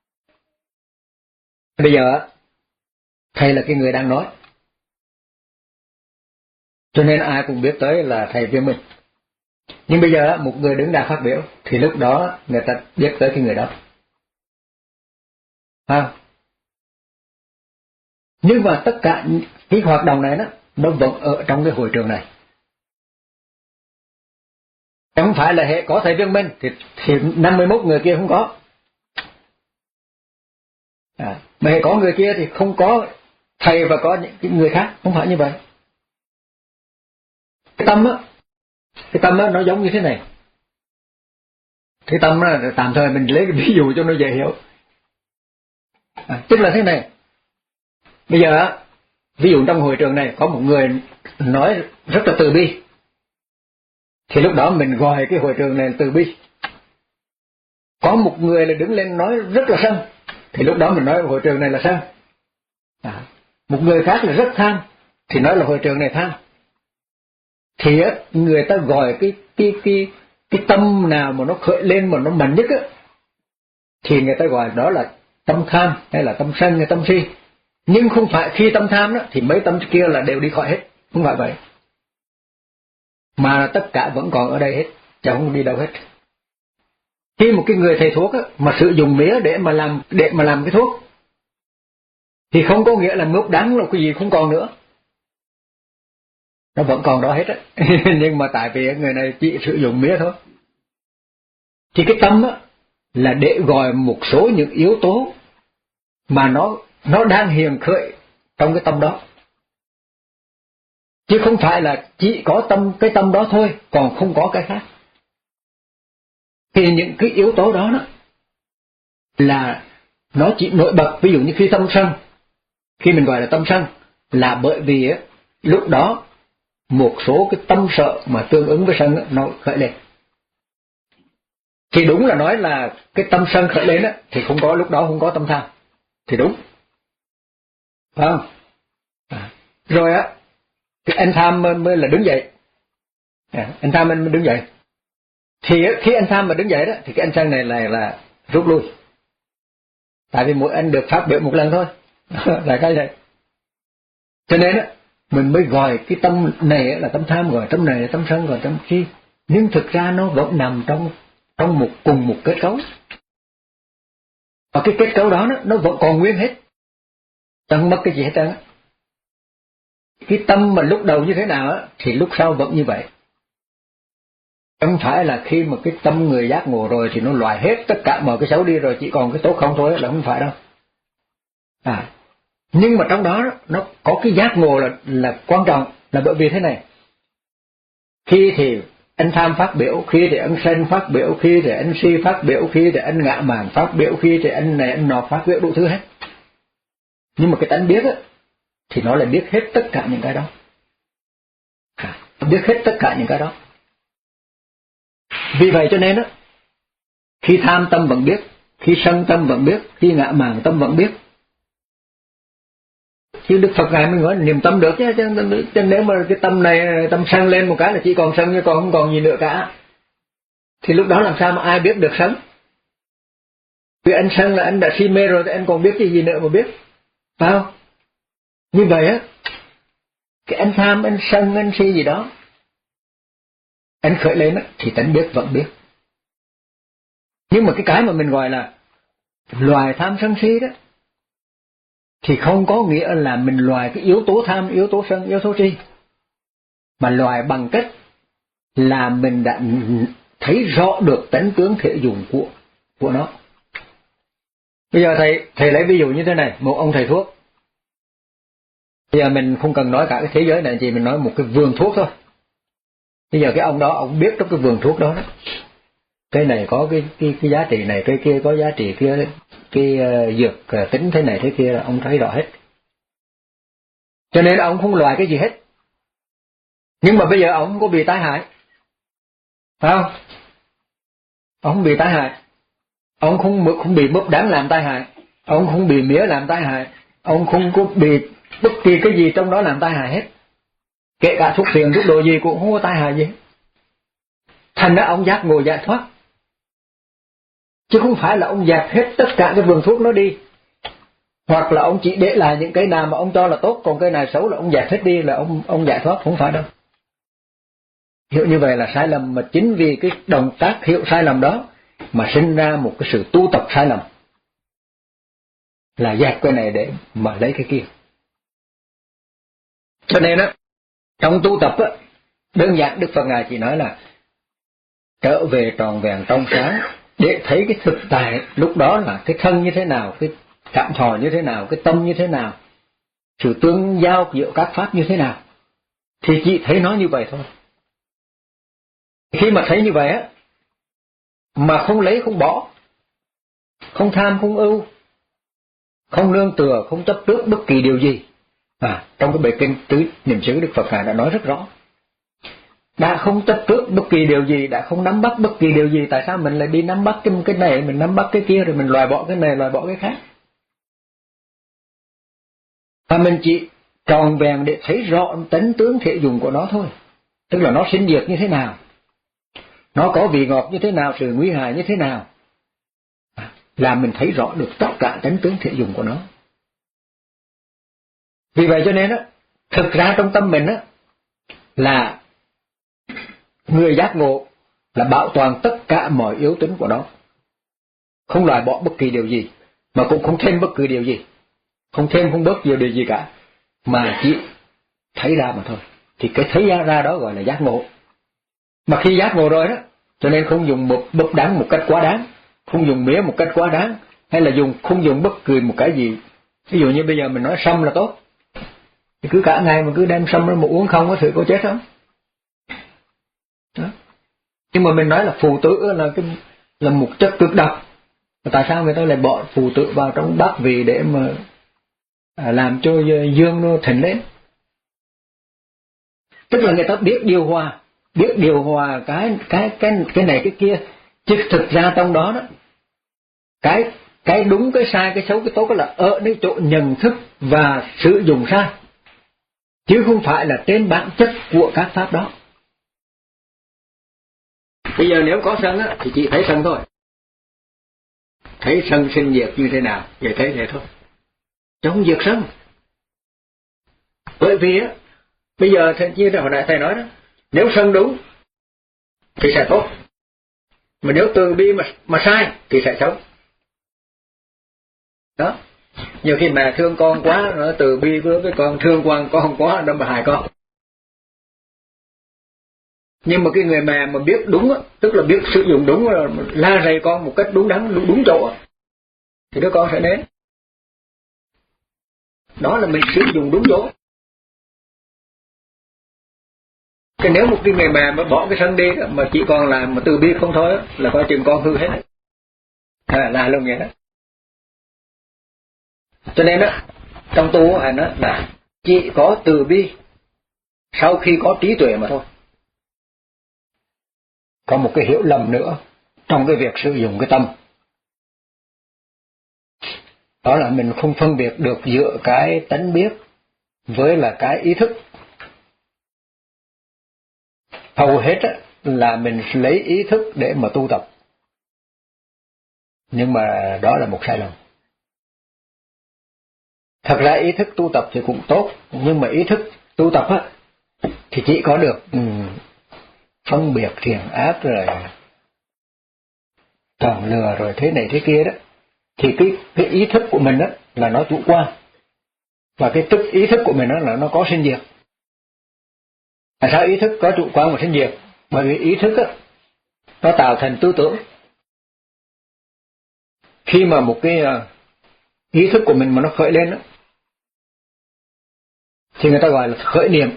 Bây giờ á, thầy là cái người đang nói, cho nên ai cũng biết tới là thầy Viên Minh. Nhưng bây giờ á, một người đứng ra phát biểu, thì lúc đó người ta biết tới cái người đó. À, nhưng mà tất cả cái hoạt động này đó, nó vẫn ở trong cái hội trường này. Không phải là hệ có thầy Viên Minh thì, thì năm mươi mốt người kia không có. À, mà hệ có người kia thì không có thầy và có những người khác, không phải như vậy. Cái tâm á, cái tâm á nó giống như thế này. Cái tâm đó, tạm thời mình lấy cái ví dụ cho nó dễ hiểu. À, tức là thế này. Bây giờ, ví dụ trong hội trường này có một người nói rất là từ bi, thì lúc đó mình gọi cái hội trường này là từ bi. Có một người là đứng lên nói rất là sân, thì lúc đó mình nói hội trường này là sân. À, một người khác là rất tham, thì nói là hội trường này tham. Thì á, người ta gọi cái cái cái cái tâm nào mà nó khởi lên mà nó mạnh nhất á, thì người ta gọi đó là tâm tham hay là tâm sân hay tâm si. Nhưng không phải khi tâm tham đó thì mấy tâm kia là đều đi khỏi hết, không phải vậy. Mà tất cả vẫn còn ở đây hết, chứ không đi đâu hết. Khi một cái người thầy thuốc á, mà sử dụng mía để mà làm để mà làm cái thuốc, thì không có nghĩa là mướp đắng là cái gì không còn nữa. Nó vẫn còn đó hết á. Nhưng mà tại vì người này chỉ sử dụng mía thôi. Thì cái tâm á, là để gọi một số những yếu tố mà nó nó đang hiền khởi trong cái tâm đó, chứ không phải là chỉ có tâm cái tâm đó thôi, còn không có cái khác. Thì những cái yếu tố đó, đó là nó chỉ nổi bật. Ví dụ như khi tâm sân, khi mình gọi là tâm sân, là bởi vì á, lúc đó một số cái tâm sợ mà tương ứng với sân á, nó khởi lên. Thì đúng là nói là cái tâm sân khởi lên á, thì không có, lúc đó không có tâm tham, thì đúng, phải không? À, rồi á, cái anh tham mới là đứng dậy. À, anh tham anh đứng dậy. Thì khi anh tham mà đứng dậy đó, thì cái anh sân này là là rút lui. Tại vì mỗi anh được phát biểu một lần thôi. Là cái này. Cho nên á, mình mới gọi cái tâm này là tâm tham, gọi tâm này là tâm sân, gọi tâm si. Nhưng thực ra nó vẫn nằm trong trong một cùng một kết cấu. Và cái kết cấu đó nó, nó vẫn còn nguyên hết, chẳng mất cái gì hết trơn á. Cái tâm mà lúc đầu như thế nào á, thì lúc sau vẫn như vậy. Không phải là khi mà cái tâm người giác ngộ rồi thì nó loại hết tất cả mọi cái xấu đi rồi chỉ còn cái tốt không thôi, là không phải đâu. À, nhưng mà trong đó nó có cái giác ngộ là là quan trọng, là bởi vì thế này. Khi thì anh tham phát biểu, khi thì anh sân phát biểu, khi thì anh si phát biểu, khi thì anh ngạ mạn phát biểu, khi thì anh này anh nọ phát biểu, đủ thứ hết. Nhưng mà cái tánh biết á, thì nó lại biết hết tất cả những cái đó. À, biết hết tất cả những cái đó. Vì vậy cho nên á, khi tham tâm vẫn biết, khi sân tâm vẫn biết, khi ngạ mạn tâm vẫn biết. Chứ Đức Phật Ngài mới nói niệm tâm được chứ, chứ, chứ nếu mà cái tâm này tâm sân lên một cái là chỉ còn sân chứ còn không còn gì nữa cả, thì lúc đó làm sao mà ai biết được sân? Vì anh sân là anh đã si mê rồi thì anh còn biết cái gì nữa mà biết, phải không? Như vậy á, cái anh tham, anh sân, anh si gì đó, anh khởi lên á, thì tánh biết vẫn biết. Nhưng mà cái cái mà mình gọi là loài tham sân si đó, thì không có nghĩa là mình loài cái yếu tố tham, yếu tố sân, yếu tố si, mà loài bằng cách là mình đã thấy rõ được tánh tướng thể dụng của của nó. Bây giờ thầy thầy lấy ví dụ như thế này, một ông thầy thuốc. Bây giờ mình không cần nói cả cái thế giới này, chỉ mình nói một cái vườn thuốc thôi. Bây giờ cái ông đó, ông biết trong cái vườn thuốc đó, đó cái này có cái cái cái giá trị này, cái kia có giá trị kia, cái uh, dược uh, tính thế này thế kia là ông thấy rõ hết. Cho nên ông không loại cái gì hết. Nhưng mà bây giờ ông không có bị tai hại, phải không? Ông không bị tai hại, ông không không bị mướp đắng làm tai hại, ông không bị mía làm tai hại, ông không có bị bất kỳ cái gì trong đó làm tai hại hết. Kể cả thuốc phiện, thuốc đồ gì cũng không có tai hại gì. Thành ra ông giác ngộ giải thoát. Chứ không phải là ông dẹp hết tất cả cái vườn thuốc nó đi, hoặc là ông chỉ để lại những cái nào mà ông cho là tốt, còn cái nào xấu là ông dẹp hết đi là ông ông giải thoát, không phải đâu. Hiểu như vậy là sai lầm, mà chính vì cái động tác hiểu sai lầm đó mà sinh ra một cái sự tu tập sai lầm, là dẹp cái này để mà lấy cái kia. Cho nên á, trong tu tập á, đơn giản Đức Phật Ngài chỉ nói là trở về tròn vẹn trong sáng, để thấy cái thực tại lúc đó là cái thân như thế nào, cái cảm thọ như thế nào, cái tâm như thế nào, sự tương giao giữa các pháp như thế nào, thì chỉ thấy nó như vậy thôi. Khi mà thấy như vậy á, mà không lấy không bỏ, không tham không ưu, không nương tựa, không chấp trước bất kỳ điều gì. À, trong cái bài kinh tứ niệm xứ Đức Phật Ngài đã nói rất rõ. Đã không chấp trước bất kỳ điều gì, đã không nắm bắt bất kỳ điều gì, tại sao mình lại đi nắm bắt cái, cái này, mình nắm bắt cái kia, rồi mình loại bỏ cái này, loại bỏ cái khác? Và mình chỉ tròn vẹn để thấy rõ tánh tướng thể dùng của nó thôi. Tức là nó sinh diệt như thế nào, nó có vị ngọt như thế nào, sự nguy hại như thế nào, là mình thấy rõ được tất cả tánh tướng thể dùng của nó. Vì vậy cho nên á, thực ra trong tâm mình á, là người giác ngộ là bảo toàn tất cả mọi yếu tính của nó, không loại bỏ bất kỳ điều gì, mà cũng không thêm bất cứ điều gì, không thêm không bớt nhiều điều gì cả, mà chỉ thấy ra mà thôi. Thì cái thấy ra đó gọi là giác ngộ. Mà khi giác ngộ rồi đó, cho nên không dùng một bất đáng một cách quá đáng, không dùng mía một cách quá đáng, hay là dùng không dùng bất cứ một cái gì. Ví dụ như bây giờ mình nói sâm là tốt, thì cứ cả ngày mà cứ đem sâm ra mà uống không có thử có chết không? Đó. Nhưng mà mình nói là phù tử là cái là một chất cực độc, tại sao người ta lại bỏ phù tử vào trong bát vị để mà à, làm cho dương nó thịnh lên? Tức là người ta biết điều hòa, biết điều hòa cái cái cái cái này cái kia, chứ thực ra trong đó đó, cái cái đúng cái sai, cái xấu cái tốt là ở nơi chỗ nhận thức và sử dụng sai, chứ không phải là trên bản chất của các pháp đó. Bây giờ nếu có sân á, thì chỉ thấy sân thôi, thấy sân sinh diệt như thế nào, vậy thấy thế thôi, chứ không diệt sân. Bởi vì á, bây giờ như hồi nãy thầy nói đó, nếu sân đúng thì sẽ tốt, mà nếu từ bi mà mà sai thì sẽ xấu. Đó, nhiều khi mẹ thương con quá, nó từ bi với cái con, thương con con quá, nó mà hại con. Nhưng mà cái người mẹ mà biết đúng á, tức là biết sử dụng đúng, là la rầy con một cách đúng đắn, đúng, đúng chỗ, thì đứa con sẽ đến. Đó là mình sử dụng đúng chỗ. Cái nếu một cái người mẹ mà bỏ cái sân đi đó, mà chỉ còn làm mà từ bi không thôi đó, là coi chừng con hư hết. À, là luôn vậy đó. Cho nên đó, trong tu hành đó là chỉ có từ bi sau khi có trí tuệ mà thôi. Có một cái hiểu lầm nữa trong cái việc sử dụng cái tâm, đó là mình không phân biệt được giữa cái tánh biết với là cái ý thức. Hầu hết là mình lấy ý thức để mà tu tập, nhưng mà đó là một sai lầm. Thật ra ý thức tu tập thì cũng tốt, nhưng mà ý thức tu tập á, thì chỉ có được um, phân biệt thiện ác rồi tròn lừa rồi thế này thế kia đó. Thì cái, cái ý thức của mình á là nó chủ quan, và cái tức ý thức của mình á là nó có sinh diệt. Tại sao ý thức có chủ quan và sinh diệt? Bởi vì ý thức á, nó tạo thành tư tưởng. Khi mà một cái uh, ý thức của mình mà nó khởi lên á, thì người ta gọi là khởi niệm.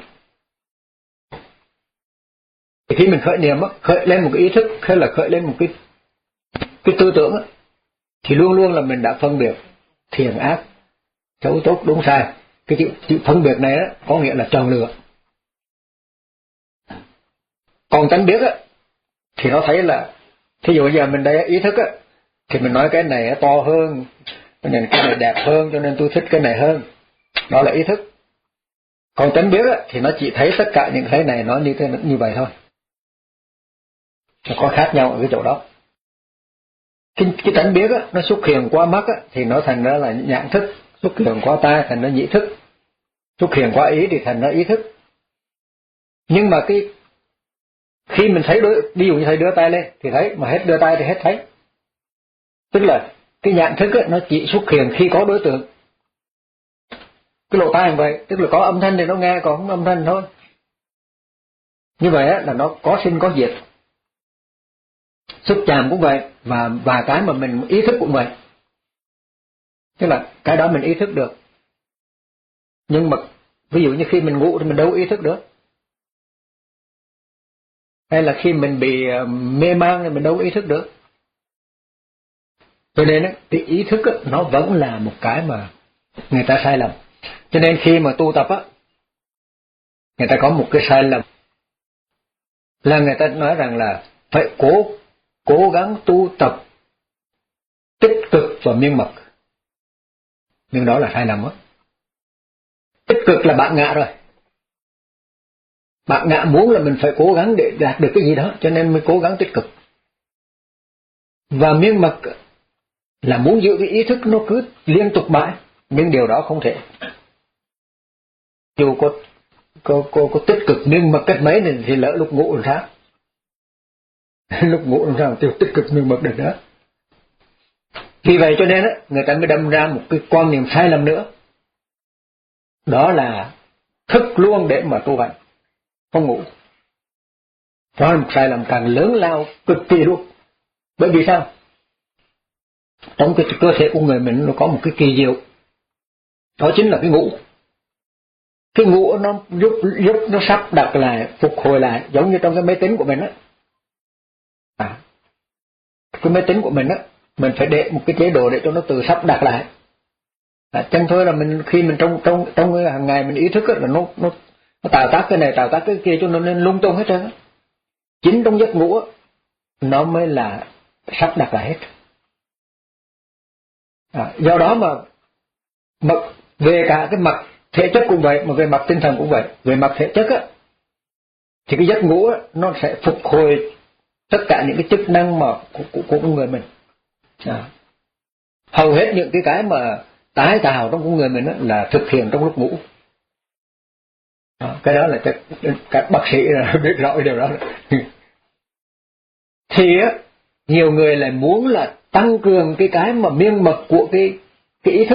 Thì khi mình khởi niệm á, khởi lên một cái ý thức hay là khởi lên một cái cái tư tưởng á, thì luôn luôn là mình đã phân biệt thiện ác, xấu tốt đúng sai. Cái chữ, chữ phân biệt này á, có nghĩa là tròn lừa. Còn tánh biết á, thì nó thấy là, thí dụ giờ mình đây ý thức á, thì mình nói cái này to hơn, cái này, cái này đẹp hơn, cho nên tôi thích cái này hơn. Đó là ý thức. Còn tánh biết á, thì nó chỉ thấy tất cả những cái này nó như thế như vậy thôi. Nó có khác nhau ở cái chỗ đó. Cái, cái tánh biết á, nó xuất hiện qua mắt á, thì nó thành ra là nhãn thức, xuất hiện qua tai thành nó nhĩ thức, xuất hiện qua ý thì thành nó ý thức. Nhưng mà cái khi mình thấy đối, ví dụ như thầy đưa tay lên thì thấy, mà hết đưa tay thì hết thấy. Tức là cái nhãn thức á, nó chỉ xuất hiện khi có đối tượng. Cái lỗ tai như vậy, tức là có âm thanh thì nó nghe, còn không âm thanh thôi. Như vậy á, là nó có sinh có diệt. Xúc chạm cũng vậy, và và cái mà mình ý thức cũng vậy. Tức là cái đó mình ý thức được. Nhưng mà ví dụ như khi mình ngủ thì mình đâu ý thức được. Hay là khi mình bị mê man thì mình đâu ý thức được. Cho nên cái ý thức nó vẫn là một cái mà người ta sai lầm. Cho nên khi mà tu tập á, người ta có một cái sai lầm là người ta nói rằng là phải cố cố gắng tu tập tích cực và miên mật. Nhưng đó là sai lầm á. Tích cực là bạn ngạ rồi. Bạn ngạ muốn là mình phải cố gắng để đạt được cái gì đó, cho nên mới cố gắng tích cực. Và miên mật là muốn giữ cái ý thức nó cứ liên tục mãi, nhưng điều đó không thể. Dù có có có, có tích cực miên mật cách mấy thì, thì lỡ lúc ngủ làm sao? Lúc ngủ làm sao tiêu tích cực miên mật được đó. Vì vậy cho nên á, người ta mới đâm ra một cái quan niệm sai lầm nữa. Đó là thức luôn để mà tu hành, không ngủ. Đó là một sai lầm càng lớn lao cực kỳ luôn. Bởi vì sao? Trong cái cơ thể của người mình nó có một cái kỳ diệu. Đó chính là cái ngủ. Cái ngủ nó giúp giúp nó sắp đặt lại, phục hồi lại, giống như trong cái máy tính của mình á. À, cái máy tính của mình á, mình phải để một cái chế độ để cho nó tự sắp đặt lại. À, chẳng thôi là mình khi mình trong trong trong cái hàng ngày mình ý thức á, là nó nó nó tạo tác cái này tạo tác cái kia cho nó nên lung tung hết trơn á. Chính trong giấc ngủ á, nó mới là sắp đặt lại hết. À, do đó mà, mà về cả cái mặt thể chất cũng vậy, mà về mặt tinh thần cũng vậy. Về mặt thể chất á, thì cái giấc ngủ á, nó sẽ phục hồi tất cả những cái chức năng mà của, của, của người mình. À, hầu hết những cái cái mà tái tạo trong con người mình á, là thực hiện trong lúc ngủ. À, cái đó là các, các bác sĩ biết rõ điều đó. Thì á, nhiều người lại muốn là tăng cường cái cái mà miên mật của cái cái ý thức,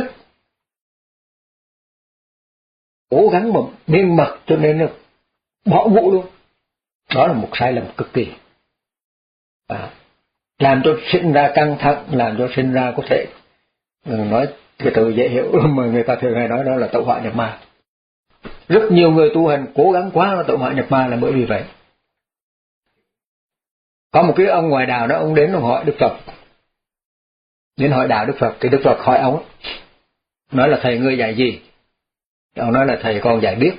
cố gắng mà miên mật cho nên là bỏ ngủ luôn. Đó là một sai lầm cực kỳ. À, làm cho sinh ra căng thẳng, làm cho sinh ra có thể nói cái từ dễ hiểu mà người ta thường hay nói đó là tẩu hỏa nhập ma. Rất nhiều người tu hành cố gắng quá là tẩu hỏa nhập ma là bởi vì vậy. Có một cái ông ngoài đạo đó, ông đến ông hỏi Đức Phật, đến hỏi đạo Đức Phật, thì Đức Phật hỏi ông, nói là thầy ngươi dạy gì? Ông nói là thầy con dạy biết.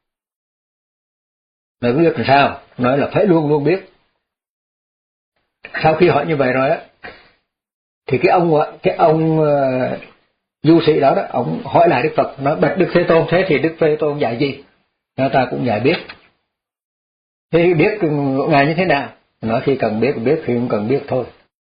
Nói biết làm sao? Nói là phải luôn luôn biết. Sau khi hỏi như vậy rồi á, thì cái ông cái ông uh, du sĩ đó đó, ông hỏi lại Đức Phật, nói bạch Đức Thế Tôn, thế thì Đức Thế Tôn dạy gì? Nói ta cũng dạy biết. Thế biết ngài như thế nào? Nói khi cần biết biết, khi không cần biết thôi.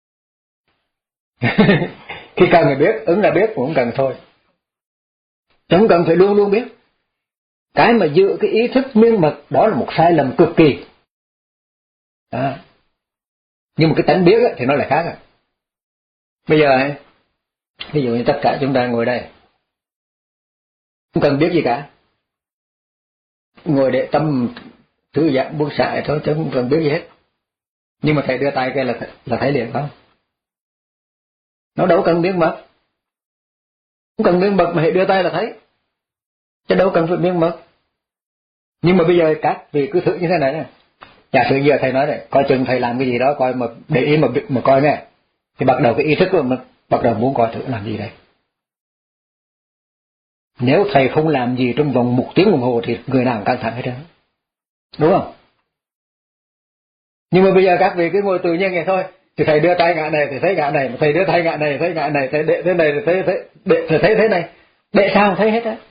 Khi cần thì biết, ứng là biết, cũng cần thôi. Chẳng cần phải luôn luôn biết. Cái mà giữ cái ý thức miên mật đó là một sai lầm cực kỳ. À. Nhưng mà cái tánh biết thì nó lại khác à. Bây giờ ví dụ như tất cả chúng ta ngồi đây, không cần biết gì cả, ngồi để tâm thư giãn buông xả thôi, chứ không cần biết gì hết. Nhưng mà thầy đưa tay kia là là thấy liền không? Nó đâu cần biết mật, không cần biết mật mà thầy đưa tay là thấy, chứ đâu cần phải biết mật. Nhưng mà bây giờ các vị cứ thử như thế này nè, giả sử giờ thầy nói này, coi chừng thầy làm cái gì đó, coi mà để ý mà mà coi nghe, thì bắt đầu cái ý thức của mình bắt đầu muốn coi thử làm gì đây. Nếu thầy không làm gì trong vòng một tiếng đồng hồ thì người nào cũng căng thẳng hết trơn, đúng không? Nhưng mà bây giờ các vị cứ ngồi tự nhiên vậy thôi, thì thầy đưa tay ngã này thì thấy ngã này, thầy đưa tay ngã này thấy ngã này, thầy đệ thế này thì thấy thấy đệ thì thấy thế này, đệ sao thấy hết á,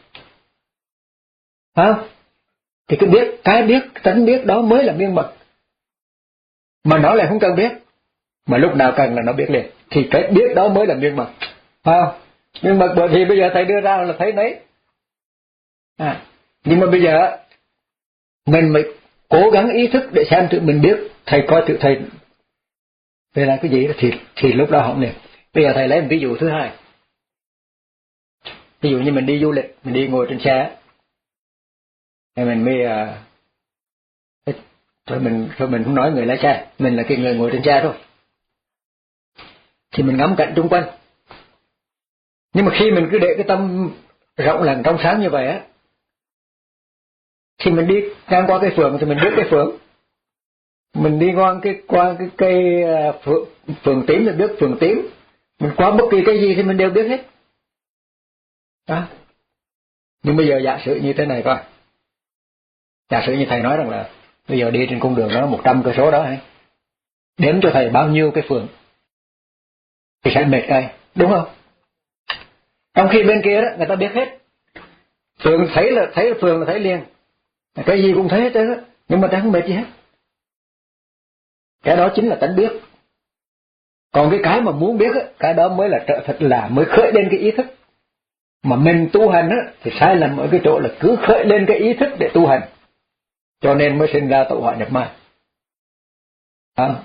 hả? Thì cái biết, cái biết, tánh biết đó mới là miên mật, mà nó lại không cần biết, mà lúc nào cần là nó biết liền, thì cái biết đó mới là miên mật, không? Miên mật bởi vì bây giờ thầy đưa ra là thấy nấy, à, nhưng mà bây giờ mình mới cố gắng ý thức để xem tự mình biết, thầy coi tự thầy về là cái gì thì thì lúc đó không liền. Bây giờ thầy lấy một ví dụ thứ hai, ví dụ như mình đi du lịch, mình đi ngồi trên xe, thì mình mới uh, thôi mình thôi mình không nói người lái xe, mình là cái người ngồi trên xe thôi, thì mình ngắm cảnh xung quanh. Nhưng mà khi mình cứ để cái tâm rộng lặng trong sáng như vậy á, thì mình đi ngang qua cái phường thì mình biết cái phường, mình đi qua cái qua cái cây phượng, phượng tím thì biết phượng tím, Mình qua bất kỳ cái gì thì mình đều biết hết. Đó. Nhưng bây giờ giả sử như thế này coi. Giả sử như thầy nói rằng là bây giờ đi trên cung đường đó một trăm cây số đó ấy, đếm cho thầy bao nhiêu cái phường thì sẽ mệt cay, đúng không? Trong khi bên kia đó người ta biết hết. Phường thấy là thấy là phường là thấy liền. Cái gì cũng thấy hết đó, nhưng mà ta không mệt gì hết. Cái đó chính là tánh biết. Còn cái cái mà muốn biết á, cái đó mới là trợ thật là mới khởi lên cái ý thức. Mà mình tu hành á thì sai lầm ở cái chỗ là cứ khởi lên cái ý thức để tu hành, cho nên mới sinh ra tẩu hỏa nhập ma. À.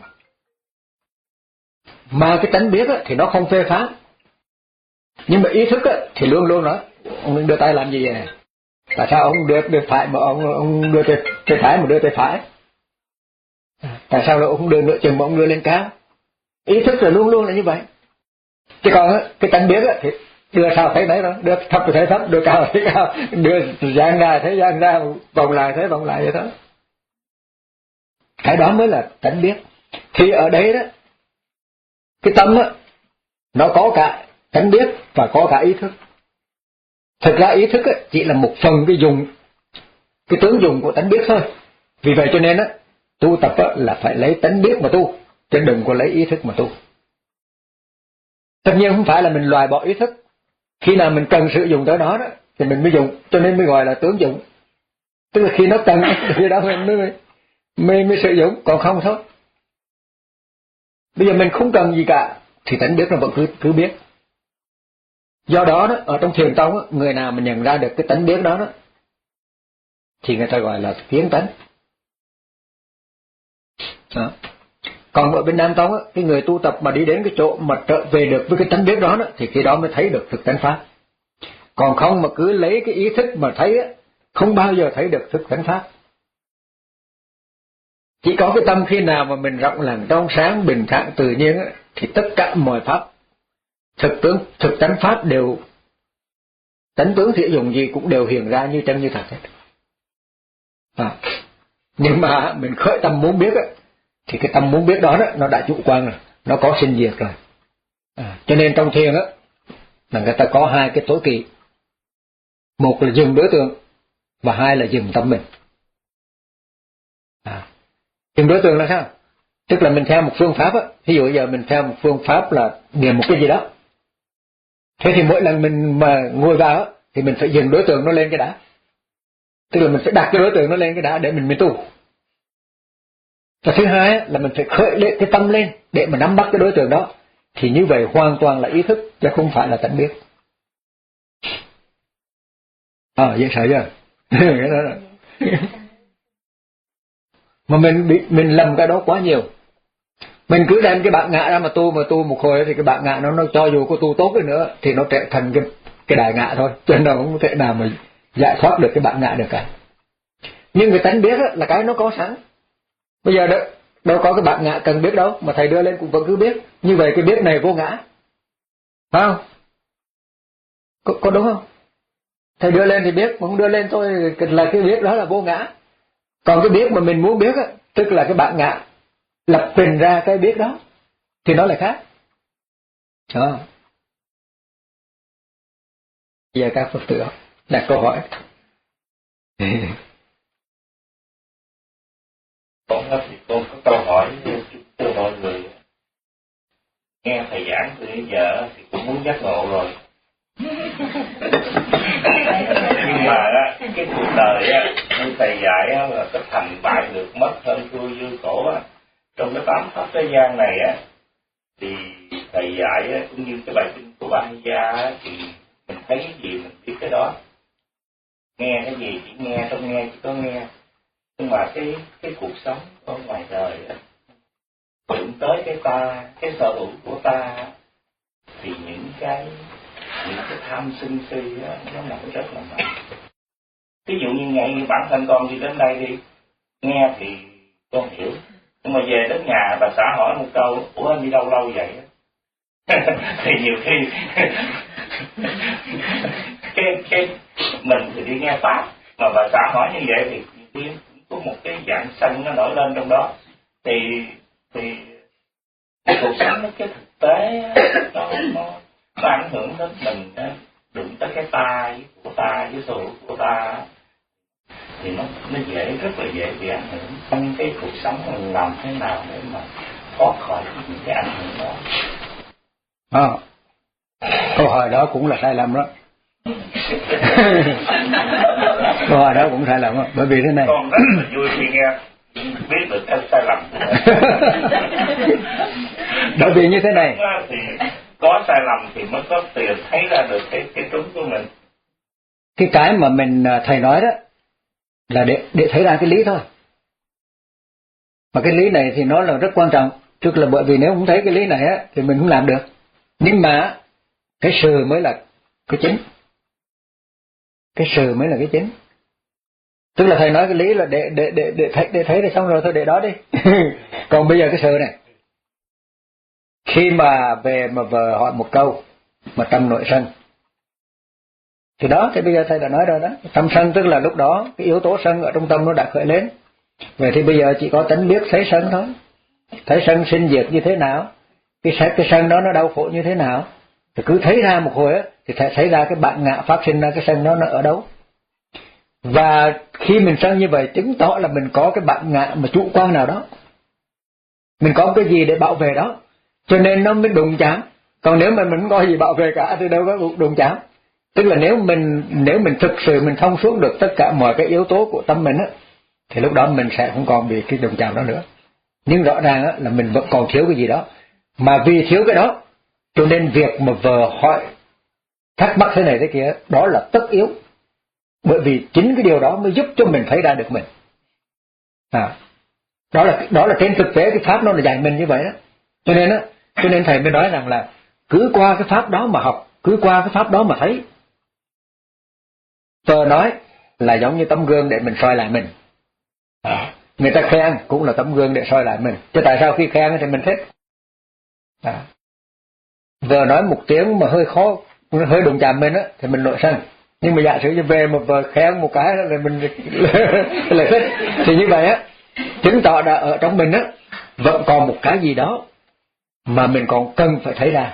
Mà cái tánh biết á thì nó không phê phán, nhưng mà ý thức á thì luôn luôn nói ông đưa tay làm gì vậy này? Tại sao ông đưa tay phải mà ông ông đưa tay, tay phải mà đưa tay phải? Tại sao là ông đưa nửa chừng mà ông đưa lên cao? Ý thức là luôn luôn là như vậy. Chứ còn á, cái tánh biết á thì đưa sao thấy đấy đó, đưa thấp thì thấy thấp, đưa cao thì thấy cao, đưa dang ra thấy dang ra, vòng lại thấy vòng lại vậy đó. Cái đó mới là tánh biết. Thì ở đây đó, cái tâm á, nó có cả tánh biết và có cả ý thức. Thực ra ý thức á, chỉ là một phần cái dùng, cái tướng dùng của tánh biết thôi. Vì vậy cho nên á, tu tập á, là phải lấy tánh biết mà tu, chứ đừng có lấy ý thức mà tu. Tất nhiên không phải là mình loại bỏ ý thức. Khi nào mình cần sử dụng tới nó đó, thì mình mới dùng, cho nên mới gọi là tướng dụng. Tức là khi nó cần thì đó mình mới, mới, mới sử dụng, còn không thôi. Bây giờ mình không cần gì cả, thì tánh biết nó vẫn cứ, cứ biết. Do đó, đó ở trong thiền tông, người nào mà nhận ra được cái tánh biết đó, đó thì người ta gọi là kiến tánh. Đó. Còn ở bên Nam Tông, cái người tu tập mà đi đến cái chỗ mà trở về được với cái tánh biết đó, đó thì khi đó mới thấy được thực tánh pháp. Còn không mà cứ lấy cái ý thức mà thấy, không bao giờ thấy được thực tánh pháp. Chỉ có cái tâm khi nào mà mình rộng lặng trong sáng bình thản tự nhiên thì tất cả mọi pháp thực tướng thực tánh pháp đều, tánh tướng thiện dụng gì cũng đều hiện ra như chân như thật hết. À. Nhưng mà mình khởi tâm muốn biết á, thì cái tâm muốn biết đó, đó nó đã chủ quan rồi, nó có sinh diệt rồi. À. Cho nên trong thiền á là người ta có hai cái tối kỵ, một là dừng đối tượng và hai là dừng tâm mình. À. Dừng đối tượng là sao? Tức là mình theo một phương pháp á, ví dụ giờ mình theo một phương pháp là niệm một cái gì đó. Thế thì mỗi lần mình mà ngồi vào á, thì mình phải dừng đối tượng nó lên cái đã. Tức là mình phải đặt cái đối tượng nó lên cái đã để mình mới tu. Và thứ hai á, là mình phải khởi lên cái tâm lên để mà nắm bắt cái đối tượng đó. Thì như vậy hoàn toàn là ý thức, chứ không phải là tánh biết. À, dễ sợ chưa? Cái đó là... mà mình bị mình lầm cái đó quá nhiều. Mình cứ đem cái bạn ngạ ra mà tu mà tu một hồi thì cái bạn ngạ nó nó cho dù có tu tốt đi nữa thì nó trở thành cái cái đại ngạ thôi, cho nên nó không thể nào mà giải thoát được cái bạn ngạ được cả. Nhưng người tánh biết là cái nó có sẵn. Bây giờ đâu, đâu có cái bạn ngạ cần biết đâu, mà thầy đưa lên cũng vẫn cứ biết. Như vậy cái biết này vô ngã, phải không? Có, có đúng không? Thầy đưa lên thì biết, mà không đưa lên thôi là cái biết đó là vô ngã. Còn cái biết mà mình muốn biết á, tức là cái bạn ngạ lập trình ra cái biết đó thì nó lại khác. Đó. Giờ các Phật tử đặt câu hỏi. Con thì con có câu hỏi cho mọi người. Nghe thầy giảng từ bây giờ thì cũng muốn giác ngộ rồi. Nhưng mà á, cái cuộc đời á, như thầy dạy á, là cái thành bại được mất hơn thua dư khổ á. Trong cái tám pháp thế gian này á, thì thầy dạy á, cũng như cái bài kinh của Ba Hay Gia á, thì mình thấy cái gì mình biết cái đó. Nghe cái gì chỉ nghe, không nghe chỉ có nghe. Nhưng mà cái cái cuộc sống ở ngoài đời á, đụng tới cái ta, cái sở hữu của ta, thì những cái những cái tham sân si á, nó nổi rất là mạnh. Ví dụ như ngay bản thân con đi đến đây đi, nghe thì con hiểu, nhưng mà về đến nhà bà xã hỏi một câu, ủa anh đi đâu lâu vậy? Thì nhiều khi cái cái mình thì đi nghe pháp, mà bà xã hỏi như vậy thì nhiều khi có một cái dạng sân nó nổi lên trong đó. Thì thì cái cuộc sống nó cái thực tế nó, nó, nó ảnh hưởng đến mình, đụng tới cái tai của ta với sụi của ta thì nó nó dễ, rất là dễ bị ảnh hưởng. Trong cái cuộc sống mình làm thế nào để mà thoát khỏi những cái ảnh hưởng đó? À, câu hỏi đó cũng là sai lầm đó. Câu hỏi đó cũng sai lầm đó. Bởi vì thế này, con rất là vui khi nghe biết được cái sai lầm của mình. Bởi vì như thế này, thì có sai lầm thì mới có tiền thấy ra được cái cái đúng của mình. Cái cái mà mình thầy nói đó là để để thấy ra cái lý thôi. Mà cái lý này thì nó là rất quan trọng, tức là bởi vì nếu không thấy cái lý này á thì mình không làm được. Nhưng mà cái sự mới là cái chính. Cái sự mới là cái chính. Tức là thầy nói cái lý là để để để để thấy để thấy rồi xong rồi thôi, để đó đi. Còn bây giờ cái sự này, khi mà về mà vợ hỏi một câu mà tâm nội sân, thì đó thì bây giờ thầy đã nói rồi đó, tâm sân tức là lúc đó cái yếu tố sân ở trong tâm nó đã khởi lên. Vậy thì bây giờ chỉ có tánh biết thấy sân thôi, thấy sân sinh diệt như thế nào, cái cái sân đó nó đau khổ như thế nào, thì cứ thấy ra một hồi á thì thầy thấy ra cái bản ngã phát sinh ra cái sân đó nó ở đâu. Và khi mình sân như vậy chứng tỏ là mình có cái bản ngã mà chủ quan nào đó, mình có cái gì để bảo vệ đó, cho nên nó mới đụng chạm. Còn nếu mà mình không có gì bảo vệ cả thì đâu có đụng chạm. Tức là nếu mình nếu mình thực sự mình thông suốt được tất cả mọi cái yếu tố của tâm mình á, thì lúc đó mình sẽ không còn bị cái đụng chạm đó nữa. Nhưng rõ ràng á là mình vẫn còn thiếu cái gì đó, mà vì thiếu cái đó cho nên việc mà vợ hỏi thắc mắc thế này thế kia đó là tất yếu. Bởi vì chính cái điều đó mới giúp cho mình thấy ra được mình. À, đó là đó là trên thực tế cái pháp nó là dạy mình như vậy đó. Cho nên á, cho nên thầy mới nói rằng là cứ qua cái pháp đó mà học, cứ qua cái pháp đó mà thấy. Tôi nói là giống như tấm gương để mình soi lại mình. À, người ta khen cũng là tấm gương để soi lại mình. Chứ tại sao khi khen thì mình thích? À, vợ nói một tiếng mà hơi khó, hơi đụng chạm mình á thì mình nổi sân. Nhưng mà giả sử như về mà vợ khen một cái là mình lại thích. Thì như vậy á, chứng tỏ đã ở trong mình á vẫn còn một cái gì đó mà mình còn cần phải thấy ra.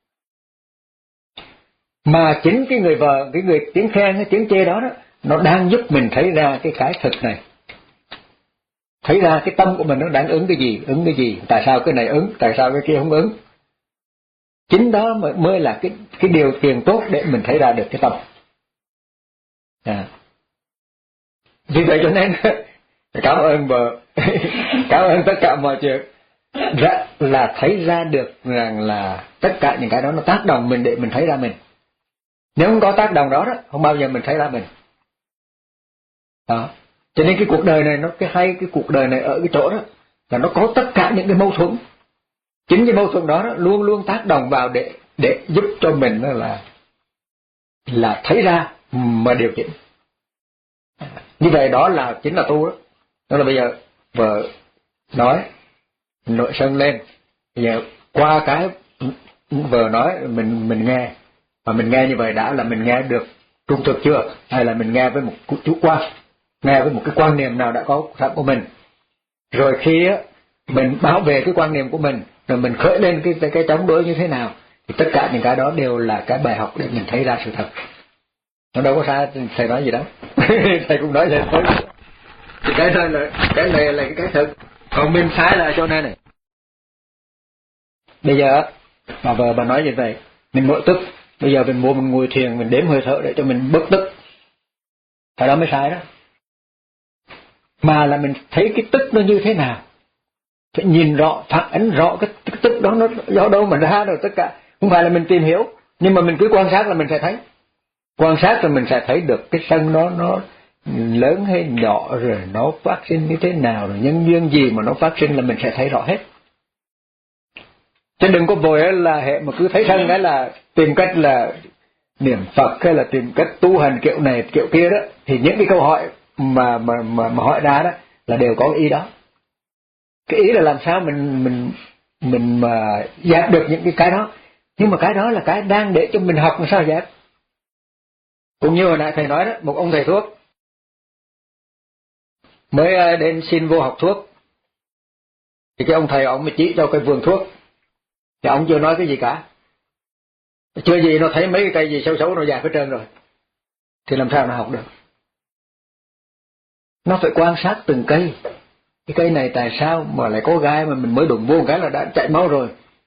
Mà chính cái người vợ, cái người tiếng khen, cái tiếng chê đó đó, nó đang giúp mình thấy ra cái cái thực này. Thấy ra cái tâm của mình nó đang ứng cái gì, ứng cái gì, tại sao cái này ứng, tại sao cái kia không ứng. Chính đó mới là cái cái điều kiện tốt để mình thấy ra được cái tâm. À. Vì vậy cho nên cảm ơn vợ, cảm ơn tất cả mọi chuyện, ra là thấy ra được rằng là tất cả những cái đó nó tác động mình để mình thấy ra mình. Nếu không có tác động đó đó, không bao giờ mình thấy ra mình. Đó. Cho nên cái cuộc đời này nó cái hay cái cuộc đời này ở cái chỗ đó là nó có tất cả những cái mâu thuẫn. Chính cái mâu thuẫn đó, đó luôn luôn tác động vào để để giúp cho mình là là thấy ra mà điều chỉnh. Như vậy đó là chính là tu đó. Đó là bây giờ vợ nói nội sân lên, bây giờ qua cái vợ nói mình mình nghe, và mình nghe như vậy đã là mình nghe được trung thực chưa, hay là mình nghe với một chủ quan, nghe với một cái quan niệm nào đã có sẵn của mình. Rồi khi á mình bảo vệ cái quan niệm của mình, rồi mình khởi lên cái cái, cái chống đối như thế nào, thì tất cả những cái đó đều là cái bài học để mình thấy ra sự thật. Nó đâu có sai, thầy nói gì đó. Thầy cũng nói vậy thôi. Thì cái này là cái này là cái cái thực, còn mình sai là chỗ này này. Bây giờ bà vợ bà nói như vậy, mình nội tức, bây giờ mình mua mình ngồi thiền mình đếm hơi thở để cho mình bớt tức, cái đó mới sai đó. Mà là mình thấy cái tức nó như thế nào, phải nhìn rõ, phản ánh rõ cái, cái tức đó nó do đâu mà ra rồi tất cả. Không phải là mình tìm hiểu, nhưng mà mình cứ quan sát là mình sẽ thấy. Quan sát rồi mình sẽ thấy được cái sân nó nó lớn hay nhỏ, rồi nó phát sinh như thế nào, rồi nhân duyên gì mà nó phát sinh là mình sẽ thấy rõ hết. Chứ đừng có vội là hệ mà cứ thấy sân cái là tìm cách là niệm Phật hay là tìm cách tu hành kiểu này kiểu kia đó, thì những cái câu hỏi mà mà mà, mà hỏi ra đó là đều có ý đó. Cái ý là làm sao mình mình mình mà dẹp được những cái cái đó. Nhưng mà cái đó là cái đang để cho mình học làm sao dẹp. Cũng như hồi nãy thầy nói đó, một ông thầy thuốc mới đến xin vô học thuốc, thì cái ông thầy ông mới chỉ cho cái vườn thuốc, Thì ông chưa nói cái gì cả. Chưa gì nó thấy mấy cái cây gì xấu xấu nó dạt hết trơn rồi. Thì làm sao nó học được? Nó phải quan sát từng cây. Cái cây này tại sao mà lại có gai mà mình mới đụng vô một cái là đã chạy máu rồi.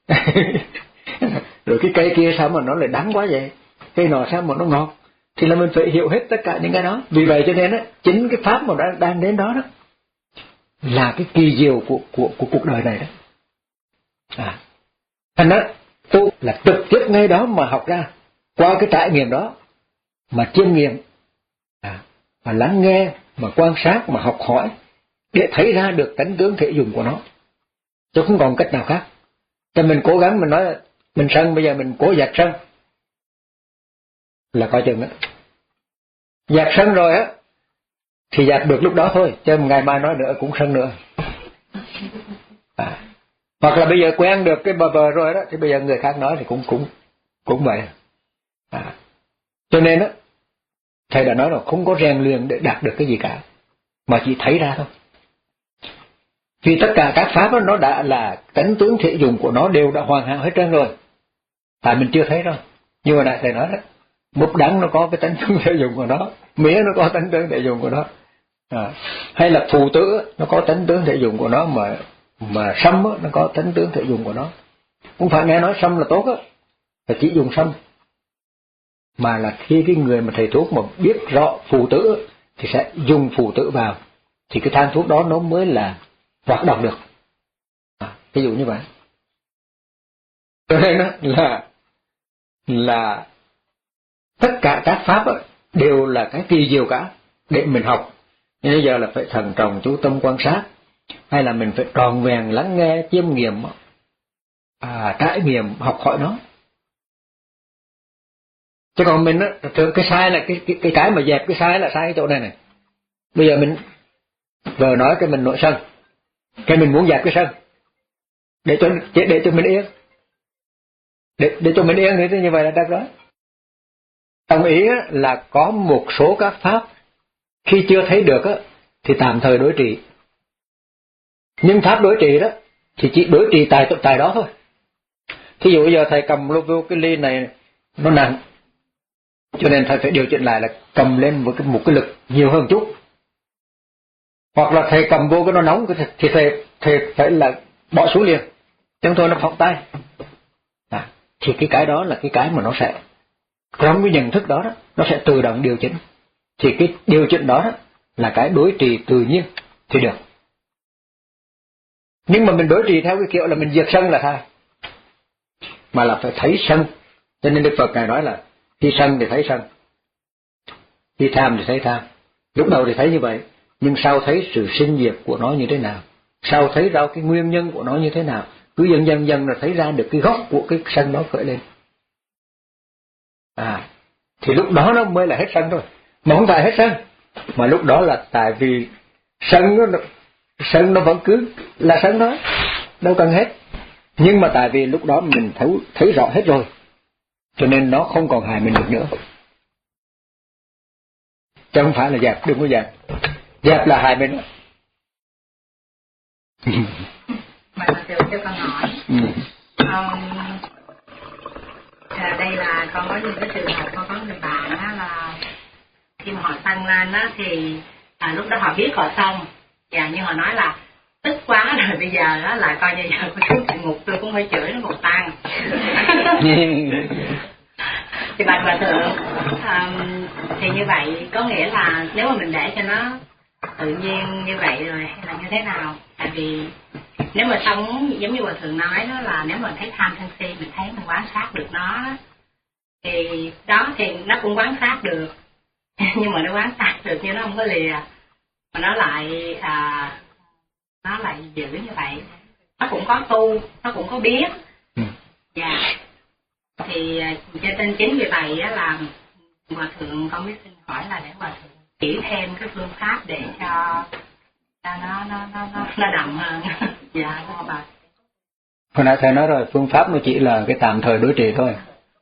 Rồi cái cây kia sao mà nó lại đắng quá vậy? Cây nọ sao mà nó ngọt? Thì là mình phải hiểu hết tất cả những cái đó. Vì vậy cho nên á, chính cái pháp mà đang, đang đến đó đó là cái kỳ diệu của, của, của cuộc đời này đó. À, thành đó tu là trực tiếp ngay đó mà học ra, qua cái trải nghiệm đó mà chiêm nghiệm, à, mà lắng nghe, mà quan sát, mà học hỏi để thấy ra được tánh tướng thể dùng của nó, chứ không còn cách nào khác. Cho mình cố gắng mình nói là mình sân, bây giờ mình cố dạt sân là coi chừng đó. Dạt sân rồi á thì dạt được lúc đó thôi, chứ ngày mai nói nữa cũng sân nữa. À, hoặc là bây giờ quen được cái bờ vờ rồi đó thì bây giờ người khác nói thì cũng cũng cũng vậy. À, cho nên á thầy đã nói là không có rèn luyện để đạt được cái gì cả, mà chỉ thấy ra thôi. Vì tất cả các pháp đó, nó đã là tánh tướng thể dùng của nó đều đã hoàn hảo hết trơn rồi, tại mình chưa thấy thôi. Nhưng mà đại thầy nói đó, búp đắng nó có cái tánh tướng thể dùng của nó, mía nó có tánh tướng thể dùng của nó, à, hay là phù tử nó có tánh tướng thể dùng của nó, mà mà sâm nó có tánh tướng thể dùng của nó. Không phải nghe nói sâm là tốt á, là chỉ dùng sâm, mà là khi cái người mà thầy thuốc mà biết rõ phù tử thì sẽ dùng phù tử vào, thì cái thang thuốc đó nó mới là hoạt động được. À, ví dụ như vậy. Cho nên đó là là tất cả các pháp đó, đều là cái kỳ diệu cả để mình học. Nhưng bây giờ là phải thận trọng chú tâm quan sát, hay là mình phải tròn vẹn lắng nghe, chiêm nghiệm, à, trải nghiệm, học hỏi nó. Chứ còn mình á, thường cái sai là cái, cái cái cái mà dẹp cái sai là sai cái chỗ này này. Bây giờ mình vừa nói cái mình nội sân, cái mình muốn dẹp cái sân để cho để cho mình yên, để để cho mình yên thì như vậy là được đó. Đồng ý là có một số các pháp khi chưa thấy được á thì tạm thời đối trị, nhưng pháp đối trị đó thì chỉ đối trị tại tại đó thôi. Thí dụ bây giờ thầy cầm vô cái ly này nó nặng, cho nên thầy phải điều chỉnh lại là cầm lên một cái một cái lực nhiều hơn chút. Hoặc là thầy cầm vô cái nó nóng thì thầy thầy phải là bỏ xuống liền, chứ thôi nó phóng tay. À, thì cái cái đó là cái cái mà nó sẽ trong cái nhận thức đó, đó nó sẽ tự động điều chỉnh. Thì cái điều chỉnh đó, đó là cái đối trì tự nhiên thì được. Nhưng mà mình đối trì theo cái kiểu là mình diệt sân là sai, mà là phải thấy sân. Cho nên Đức Phật Ngài nói là khi sân thì thấy sân, khi tham thì thấy tham. Lúc đầu thì thấy như vậy, nhưng sau thấy sự sinh diệt của nó như thế nào, sau thấy ra cái nguyên nhân của nó như thế nào, cứ dần dần dần là thấy ra được cái gốc của cái sân đó khởi lên. À, thì lúc đó nó mới là hết sân thôi, mà không phải hết sân, mà lúc đó là tại vì sân nó sân nó vẫn cứ là sân đó, đâu cần hết. Nhưng mà tại vì lúc đó mình thấy thấy rõ hết rồi, cho nên nó không còn hại mình được nữa. Chứ không phải là dẹp, đừng có dẹp. Dẹp là hại mình. Mà cho cho con hỏi. Ừ. Um, à, đây là con có những cái trường hợp con có người bạn đó là khi mà họ tăng lên á thì à, lúc đó họ biết họ xong, và như họ nói là tức quá rồi, bây giờ đó là coi như giờ có xuống địa ngục tôi cũng phải chửi nó một tăng. Thì bạch hòa thượng, um, thì như vậy có nghĩa là nếu mà mình để cho nó tự nhiên như vậy rồi hay là như thế nào? Tại vì nếu mà sống giống như hòa thượng nói đó là nếu mà thấy tham sân si mình thấy mình quan sát được nó, thì đó thì nó cũng quan sát được, nhưng mà nó quan sát được nhưng nó không có lìa, mà nó lại à, nó lại giữ như vậy. Nó cũng có tu, nó cũng có biết. Dạ. Thì cho nên chính vì vậy á là hòa thượng con biết xin hỏi là để hòa thượng chỉ thêm cái phương pháp để cho cho nó nó nó nó, nó đậm hơn. Dạ thưa bà. Hồi nãy thầy nói rồi, phương pháp nó chỉ là cái tạm thời đối trị thôi,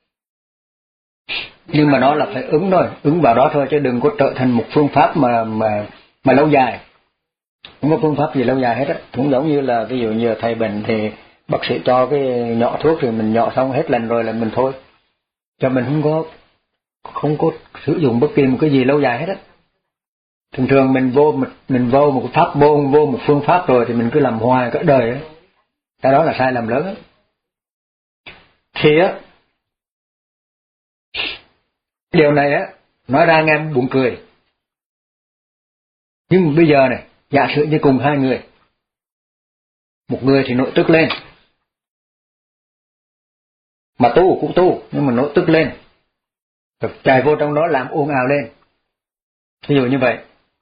nhưng mà nó là phải ứng thôi, ứng vào đó thôi, chứ đừng có trở thành một phương pháp mà mà mà lâu dài. Không có phương pháp gì lâu dài hết á. Cũng giống như là ví dụ như thầy bệnh thì bác sĩ cho cái nhỏ thuốc rồi mình nhỏ xong hết lần rồi là mình thôi, cho mình không có không có sử dụng bất kỳ một cái gì lâu dài hết á. Thường thường mình vô mình, mình vô một pháp môn, vô một phương pháp rồi thì mình cứ làm hoài cả đời á, cái đó là sai lầm lớn á. Thì á, điều này á nói ra nghe em buồn cười, nhưng bây giờ này, giả sử như cùng hai người, một người thì nội tức lên, mà tu cũng tu nhưng mà nội tức lên, rồi chạy vô trong đó làm ồn ào lên, ví dụ như vậy.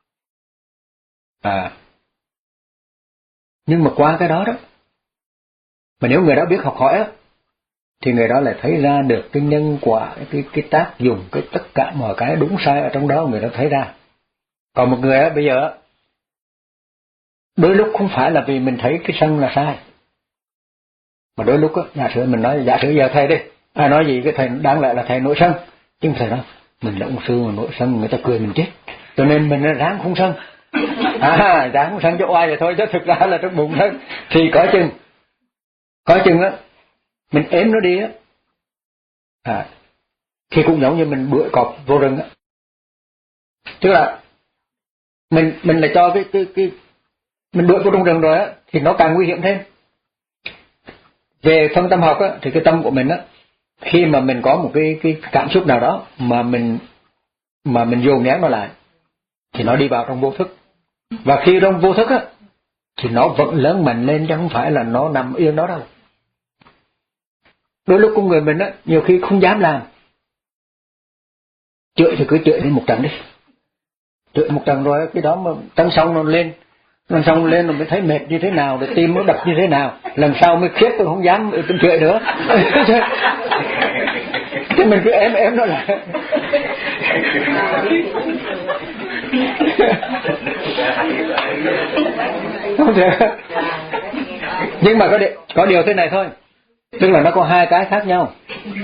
À, nhưng mà qua cái đó đó, mà nếu người đó biết học hỏi á, thì người đó lại thấy ra được cái nhân quả, cái cái tác dụng, cái tất cả mọi cái đúng sai ở trong đó người đó thấy ra. Còn một người á bây giờ, đôi lúc không phải là vì mình thấy cái sân là sai, mà đôi lúc á, giả sử mình nói, giả sử giờ thầy đi, ai nói gì cái thầy đáng lẽ là thầy nổi sân, nhưng thầy nói mình là ông sư mà nổi sân người ta cười mình chết, cho nên mình ráng không sân. À, ráng không sân cho oai vậy thôi, chứ thực ra là trong bụng sân. Thì có chừng, có chừng á, mình ém nó đi á, à, thì cũng giống như mình bưởi cọp vô rừng á, tức là mình mình lại cho cái cái cái mình đuổi vô trong rừng rồi á, thì nó càng nguy hiểm thêm. Về phân tâm học á, thì cái tâm của mình á, khi mà mình có một cái cái cảm xúc nào đó mà mình mà mình dồn nén nó lại, thì nó đi vào trong vô thức, và khi trong vô thức á, thì nó vẫn lớn mạnh lên chứ không phải là nó nằm yên đó đâu. Đôi lúc con người mình á, nhiều khi không dám làm, chửi thì cứ chửi lên một trận đi, chửi một trận rồi cái đó mà tăng xong nó lên, lần xong lên rồi mới thấy mệt như thế nào, rồi tim nó đập như thế nào, lần sau mới khiếp tôi không dám tôi chửi nữa. Thì mình cứ ém ém nó lại. Không thể. Nhưng mà có điều, có điều thế này thôi, tức là nó có hai cái khác nhau.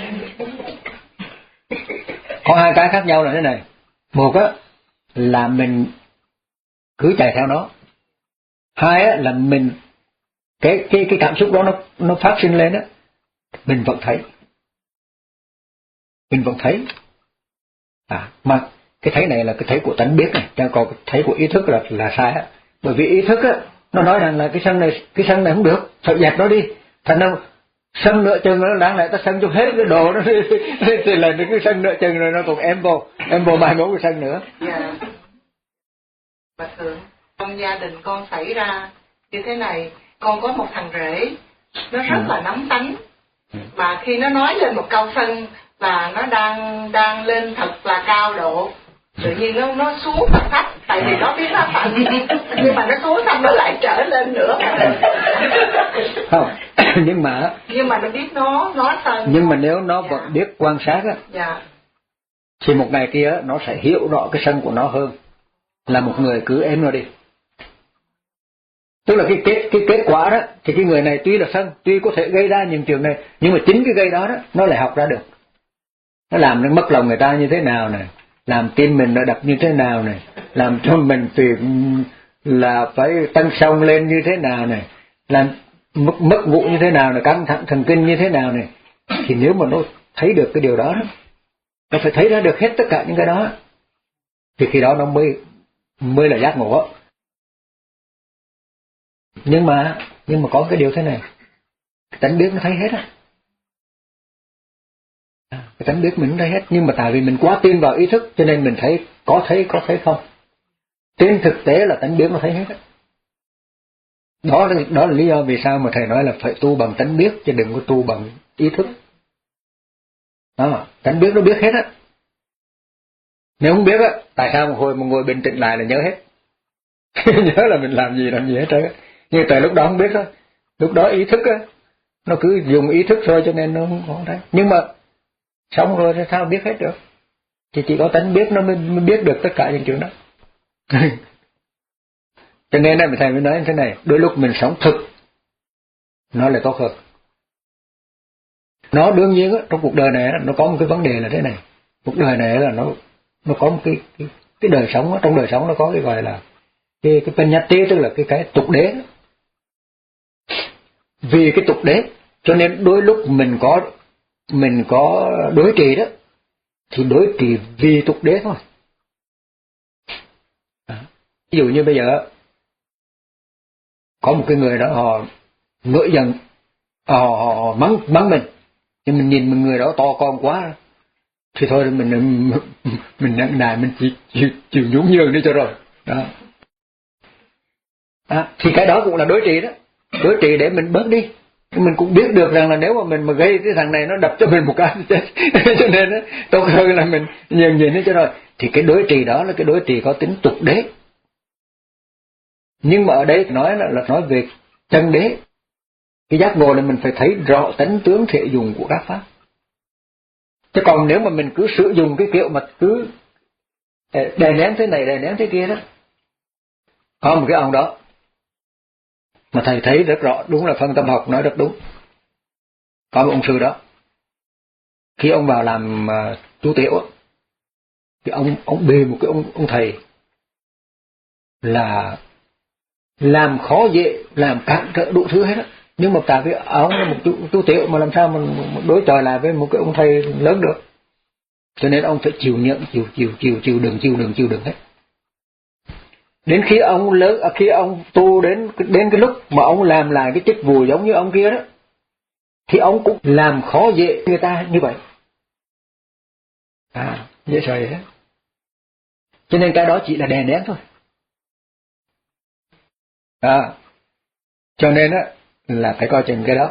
Có hai cái khác nhau là thế này. Một á là mình cứ chạy theo nó. Hai á là mình cái cái cái cảm xúc đó nó nó phát sinh lên á, mình vẫn thấy. Mình vẫn thấy. À, mà cái thấy này là cái thấy của tánh biết này, chứ còn cái thấy của ý thức là là sai á. Bởi vì ý thức á nó nói rằng là cái sân này cái sân này không được, phải dẹp nó đi. Thành ra sân nửa chừng nó đáng lẽ ta sân cho hết cái đồ nó thì là cái sân nửa chừng rồi nó còn em vô em vô mai mốt cái sân nữa. Dạ. Bà Thượng, trong gia đình con xảy ra như thế này, con có một thằng rể nó rất ừ. là nóng tánh, ừ. mà khi nó nói lên một câu sân là nó đang đang lên thật là cao độ, tự nhiên nó nó xuống thật thấp, tại vì nó biết nó phận, nhưng mà nó xuống xong nó lại trở lên nữa. Không, nhưng mà nhưng mà nó biết nó nó sân. Nhưng mà nếu nó dạ. vẫn biết quan sát á, dạ. thì một ngày kia nó sẽ hiểu rõ cái sân của nó hơn là một người cứ ém nó đi. Tức là cái kết cái kết quả đó, thì cái người này tuy là sân, tuy có thể gây ra những chuyện này, nhưng mà chính cái gây đó đó nó lại học ra được. Nó làm nó mất lòng người ta như thế nào này, làm tim mình nó đập như thế nào này, làm cho mình phải là phải tăng sông lên như thế nào này, làm mất mất ngủ như thế nào này, căng thẳng thần kinh như thế nào này. Thì nếu mà nó thấy được cái điều đó, đó nó phải thấy ra được hết tất cả những cái đó, thì khi đó nó mới mới là giác ngộ. Nhưng mà nhưng mà có cái điều thế này, cái tánh biết nó thấy hết á, cái tánh biết mình thấy hết, nhưng mà tại vì mình quá tin vào ý thức cho nên mình thấy có thấy có thấy không. Trên thực tế là tánh biết nó thấy hết á. Đó là, đó là lý do vì sao mà thầy nói là phải tu bằng tánh biết chứ đừng có tu bằng ý thức. Đó, tánh biết nó biết hết á. Nếu không biết á, tại sao một hồi một ngồi bình tĩnh lại là nhớ hết. Nhớ là mình làm gì làm gì hết trơn á. Nhưng tại lúc đó không biết thôi. Lúc đó ý thức á, nó cứ dùng ý thức thôi cho nên nó không có thấy. Nhưng mà xong rồi thì sao biết hết được. Thì chỉ có tánh biết nó mới, mới biết được tất cả những chuyện đó. Cho nên là thầy mới nói như thế này, đôi lúc mình sống thực nó lại tốt hơn. Nó đương nhiên á, trong cuộc đời này nó có một cái vấn đề là thế này. Cuộc đời này là nó nó có một cái cái, cái đời sống á, trong đời sống nó có cái gọi là cái cái penyati, tức là cái cái tục đế đó. vì cái tục đế, cho nên đôi lúc mình có mình có đối trị đó thì đối trị vì tục đế thôi. Ví dụ như bây giờ có một cái người đó họ nổi giận, họ, họ mắng mắng mình, nhưng mình nhìn một người đó to con quá thì thôi mình mình mình nặng nài mình chịu chịu, chịu nhún nhường đi cho rồi đó. À, thì cái đó cũng là đối trị đó, đối trị để mình bớt đi. Mình cũng biết được rằng là nếu mà mình mà gây cái thằng này nó đập cho mình một cái chết cho nên đó, tốt hơn là mình nhường nhịn hết cho rồi. Thì cái đối trị đó là cái đối trị có tính tục đế. Nhưng mà ở đây nói là, là nói về chân đế. Cái giác ngộ là mình phải thấy rõ tánh tướng thể dùng của các pháp. Chứ còn nếu mà mình cứ sử dụng cái kiểu mà cứ đè nén thế này đè nén thế kia đó. Có một cái ông đó mà thầy thấy rất rõ, đúng là phân tâm học nói rất đúng. Có một ông sư đó, khi ông vào làm uh, chú tiểu thì ông ông bê một cái ông ông thầy là làm khó dễ, làm cản trở đủ thứ hết á. Nhưng mà tại vì ông là một chú, chú tiểu mà làm sao mình đối chọi lại với một cái ông thầy lớn được. Cho nên ông phải chịu nhận, chịu chịu chịu chịu đựng, chịu đựng, chịu đựng hết. Đến khi ông lớn, khi ông tu đến đến cái lúc mà ông làm lại cái chức vụ giống như ông kia đó, thì ông cũng làm khó dễ người ta như vậy. À, dễ sợ hết. Cho nên cái đó chỉ là đè nén thôi. À, cho nên á là phải coi chừng cái đó.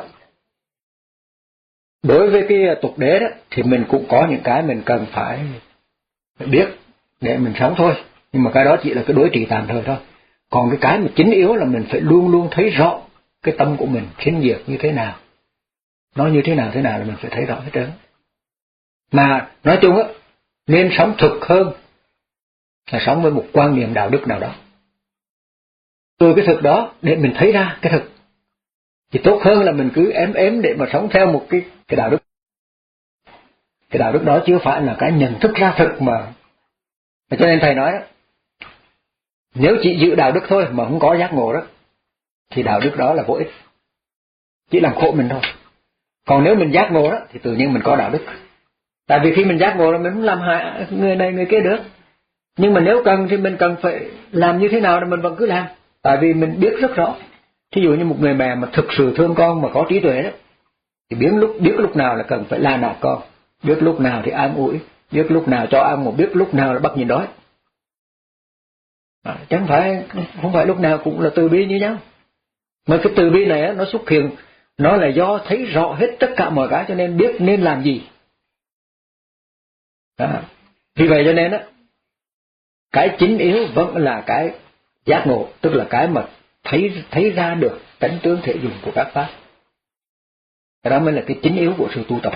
Đối với cái tục đế đó thì mình cũng có những cái mình cần phải, phải biết để mình sống thôi. Nhưng mà cái đó chỉ là cái đối trị tạm thời thôi. Còn cái cái mà chính yếu là mình phải luôn luôn thấy rõ cái tâm của mình sinh diệt như thế nào, nó như thế nào thế nào là mình phải thấy rõ hết trơn. Mà nói chung á, nên sống thực hơn là sống với một quan niệm đạo đức nào đó. Từ cái thực đó để mình thấy ra cái thực thì tốt hơn là mình cứ ém ém để mà sống theo một cái cái đạo đức. Cái đạo đức đó chưa phải là cái nhận thức ra thực mà. Cho nên thầy nói đó, nếu chỉ giữ đạo đức thôi mà không có giác ngộ đó thì đạo đức đó là vô ích, chỉ làm khổ mình thôi. Còn nếu mình giác ngộ đó thì tự nhiên mình có đạo đức. Tại vì khi mình giác ngộ là mình không làm hại người này người kia được. Nhưng mà nếu cần thì mình cần phải làm như thế nào thì mình vẫn cứ làm. Tại vì mình biết rất rõ. Thí dụ như một người mẹ mà thực sự thương con mà có trí tuệ đó thì biết lúc biết lúc nào là cần phải la nạt con, biết lúc nào thì an ủi, biết lúc nào cho ăn, một biết lúc nào là bắt nhịn đói. À, chẳng phải không phải lúc nào cũng là từ bi như nhau. Mà cái từ bi này nó xuất hiện, nó là do thấy rõ hết tất cả mọi cái cho nên biết nên làm gì. À, vì vậy cho nên á, cái chính yếu vẫn là cái giác ngộ, tức là cái mà thấy thấy ra được tánh tướng thể dùng của các pháp. Cái đó mới là cái chính yếu của sự tu tập.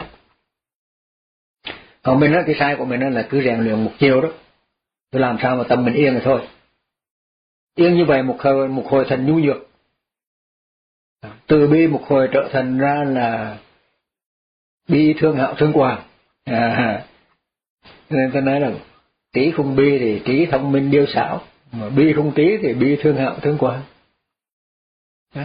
Còn mình á, cái sai của mình là cứ rèn luyện một chiều đó, cứ làm sao mà tâm mình yên rồi thôi. Yên như vậy một hồi, một hồi thành nhu nhược. Từ bi một hồi trở thành ra là bi thương hạo thương quàng. À, nên tôi nói là trí không bi thì trí thông minh điêu xảo, mà bi không trí thì bi thương hạo thương quàng. Đó.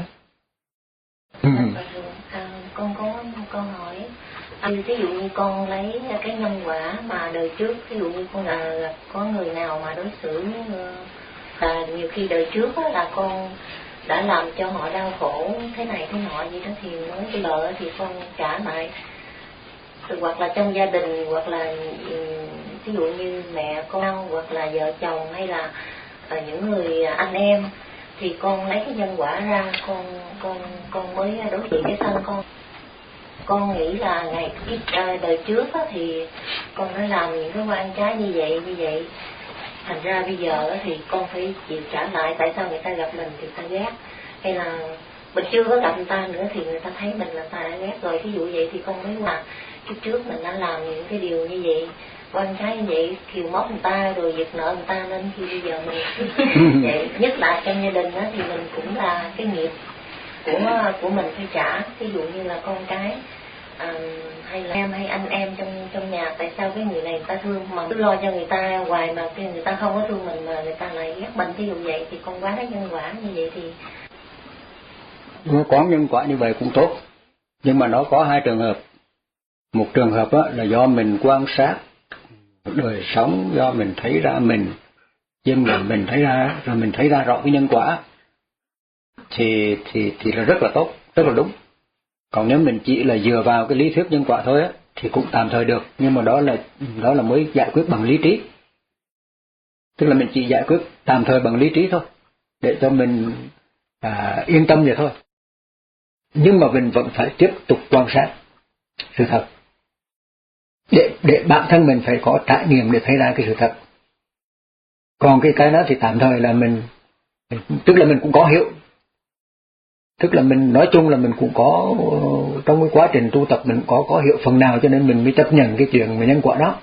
À, con có một câu hỏi. À, ví dụ như con lấy cái nhân quả mà đời trước, ví dụ như con là có người nào mà đối xử là nhiều khi đời trước là con đã làm cho họ đau khổ thế này thế nọ gì đó thì nói bây giờ thì con trả lại. Hoặc là trong gia đình, hoặc là ví dụ như mẹ con, hoặc là vợ chồng, hay là những người anh em, thì con lấy cái nhân quả ra, con con con mới đối diện cái thân con. Con nghĩ là ngày cái đời trước á, thì con đã làm những cái oan trái như vậy như vậy, thành ra bây giờ thì con phải chịu trả lại. Tại sao người ta gặp mình thì ta ghét, hay là mình chưa có gặp người ta nữa thì người ta thấy mình là ta đã ghét rồi. Ví dụ vậy thì con mới là trước trước mình đã làm những cái điều như vậy, oan trái như vậy, kiều móc người ta rồi giật nợ người ta, nên khi bây giờ mình vậy, nhất là trong gia đình đó, thì mình cũng là cái nghiệp của của mình phải trả. Ví dụ như là con cái à, hay là em hay anh em trong trong nhà, tại sao cái người này người ta thương mà cứ lo cho người ta hoài mà cái người ta không có thương mình mà người ta lại ghét mình, ví dụ vậy thì con quá cái nhân quả như vậy thì quán nhân quả như vậy cũng tốt, nhưng mà nó có hai trường hợp. Một trường hợp á, là do mình quan sát đời sống, do mình thấy ra mình, nhưng mà mình thấy ra rồi mình thấy ra rõ cái nhân quả, thì thì thì là rất là tốt, rất là đúng. Còn nếu mình chỉ là dựa vào cái lý thuyết nhân quả thôi á, thì cũng tạm thời được, nhưng mà đó là đó là mới giải quyết bằng lý trí. Tức là mình chỉ giải quyết tạm thời bằng lý trí thôi, để cho mình à, yên tâm vậy thôi. Nhưng mà mình vẫn phải tiếp tục quan sát sự thật, để để bản thân mình phải có trải nghiệm để thấy ra cái sự thật. Còn cái cái đó thì tạm thời là mình, tức là mình cũng có hiểu, tức là mình nói chung là mình cũng có trong cái quá trình tu tập mình có có hiểu phần nào, cho nên mình mới chấp nhận cái chuyện về nhân quả đó.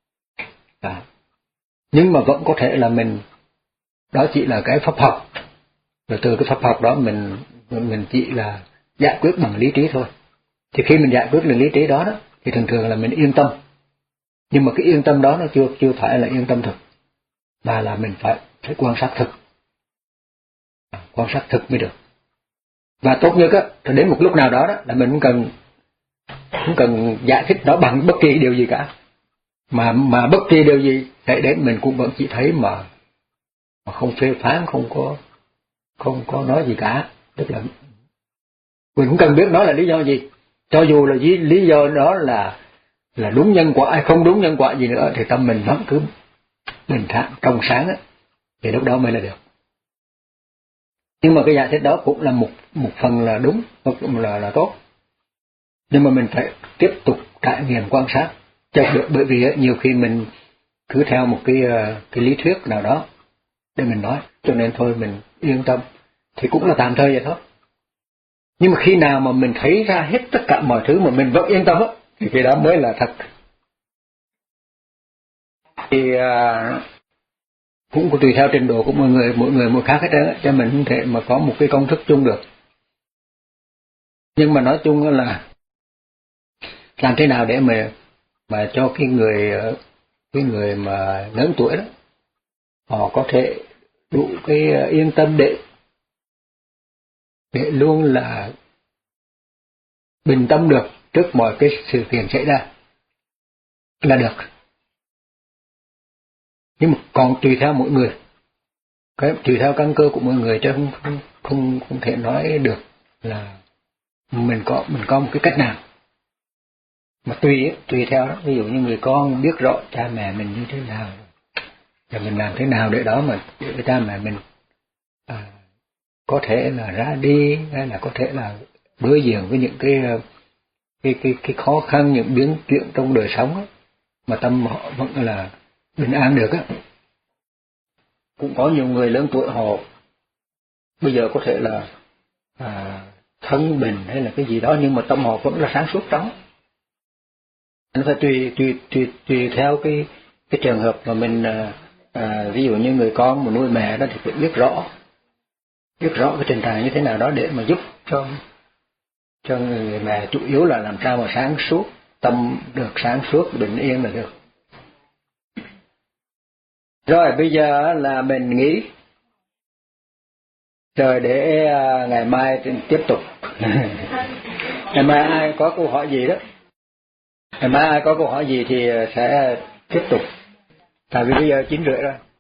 À. Nhưng mà vẫn có thể là mình, đó chỉ là cái pháp học, rồi từ cái pháp học đó mình mình chỉ là giải quyết bằng lý trí thôi. Thì khi mình giải quyết được lý trí đó, đó thì thường thường là mình yên tâm. Nhưng mà cái yên tâm đó nó chưa chưa phải là yên tâm thực, mà là mình phải phải quan sát thực, quan sát thực mới được. Và tốt nhất á, thì đến một lúc nào đó, đó là mình không cần không cần giải thích nó bằng bất kỳ điều gì cả, mà mà bất kỳ điều gì để đến mình cũng vẫn chỉ thấy mà, mà không phê phán, không có không có nói gì cả. Tức là mình cũng cần biết nó là lý do gì, cho dù là lý, lý do đó là là đúng nhân quả hay không đúng nhân quả gì nữa, thì tâm mình vẫn cứ bình thản trong sáng á, thì lúc đó mới là được. Nhưng mà cái giải thích đó cũng là một một phần là đúng, một là là tốt. Nhưng mà mình phải tiếp tục trải nghiệm quan sát cho được, bởi vì nhiều khi mình cứ theo một cái cái lý thuyết nào đó để mình nói, cho nên thôi mình yên tâm thì cũng là tạm thời vậy thôi. Nhưng mà khi nào mà mình thấy ra hết tất cả mọi thứ mà mình vẫn yên tâm á, thì cái đó mới là thật. Thì à, cũng có tùy theo trình độ của mỗi người, mỗi người mỗi khác hết trơn, cho mình không thể mà có một cái công thức chung được. Nhưng mà nói chung là làm thế nào để mà mà cho cái người cái người mà lớn tuổi đó, họ có thể đủ cái yên tâm để để luôn là bình tâm được trước mọi cái sự kiện xảy ra là được. Nhưng mà còn tùy theo mỗi người, cái tùy theo căn cơ của mỗi người, chứ không không không, không thể nói được là mình có mình có một cái cách nào. Mà tùy tùy theo đó, ví dụ như người con biết rõ cha mẹ mình như thế nào, và mình làm thế nào để đó mà để cha mẹ mình à, có thể là ra đi, hay là có thể là đối diện với những cái cái cái cái khó khăn, những biến chuyển trong đời sống đó, mà tâm họ vẫn là bình an được á. Cũng có nhiều người lớn tuổi họ bây giờ có thể là à, thân bình hay là cái gì đó, nhưng mà tâm họ vẫn là sáng suốt đó. Nó phải tùy tùy tùy tùy theo cái cái trường hợp mà mình à, à, ví dụ như người con mà nuôi mẹ đó thì phải biết rõ biết rõ cái trình trạng như thế nào đó để mà giúp cho cho người mẹ, chủ yếu là làm sao mà sáng suốt, tâm được sáng suốt, bình yên là được. Rồi bây giờ là mình nghĩ rồi để uh, ngày mai tiếp tục. Ngày mai ai có câu hỏi gì đó, ngày mai ai có câu hỏi gì thì sẽ tiếp tục, tại vì bây giờ chín rưỡi rồi.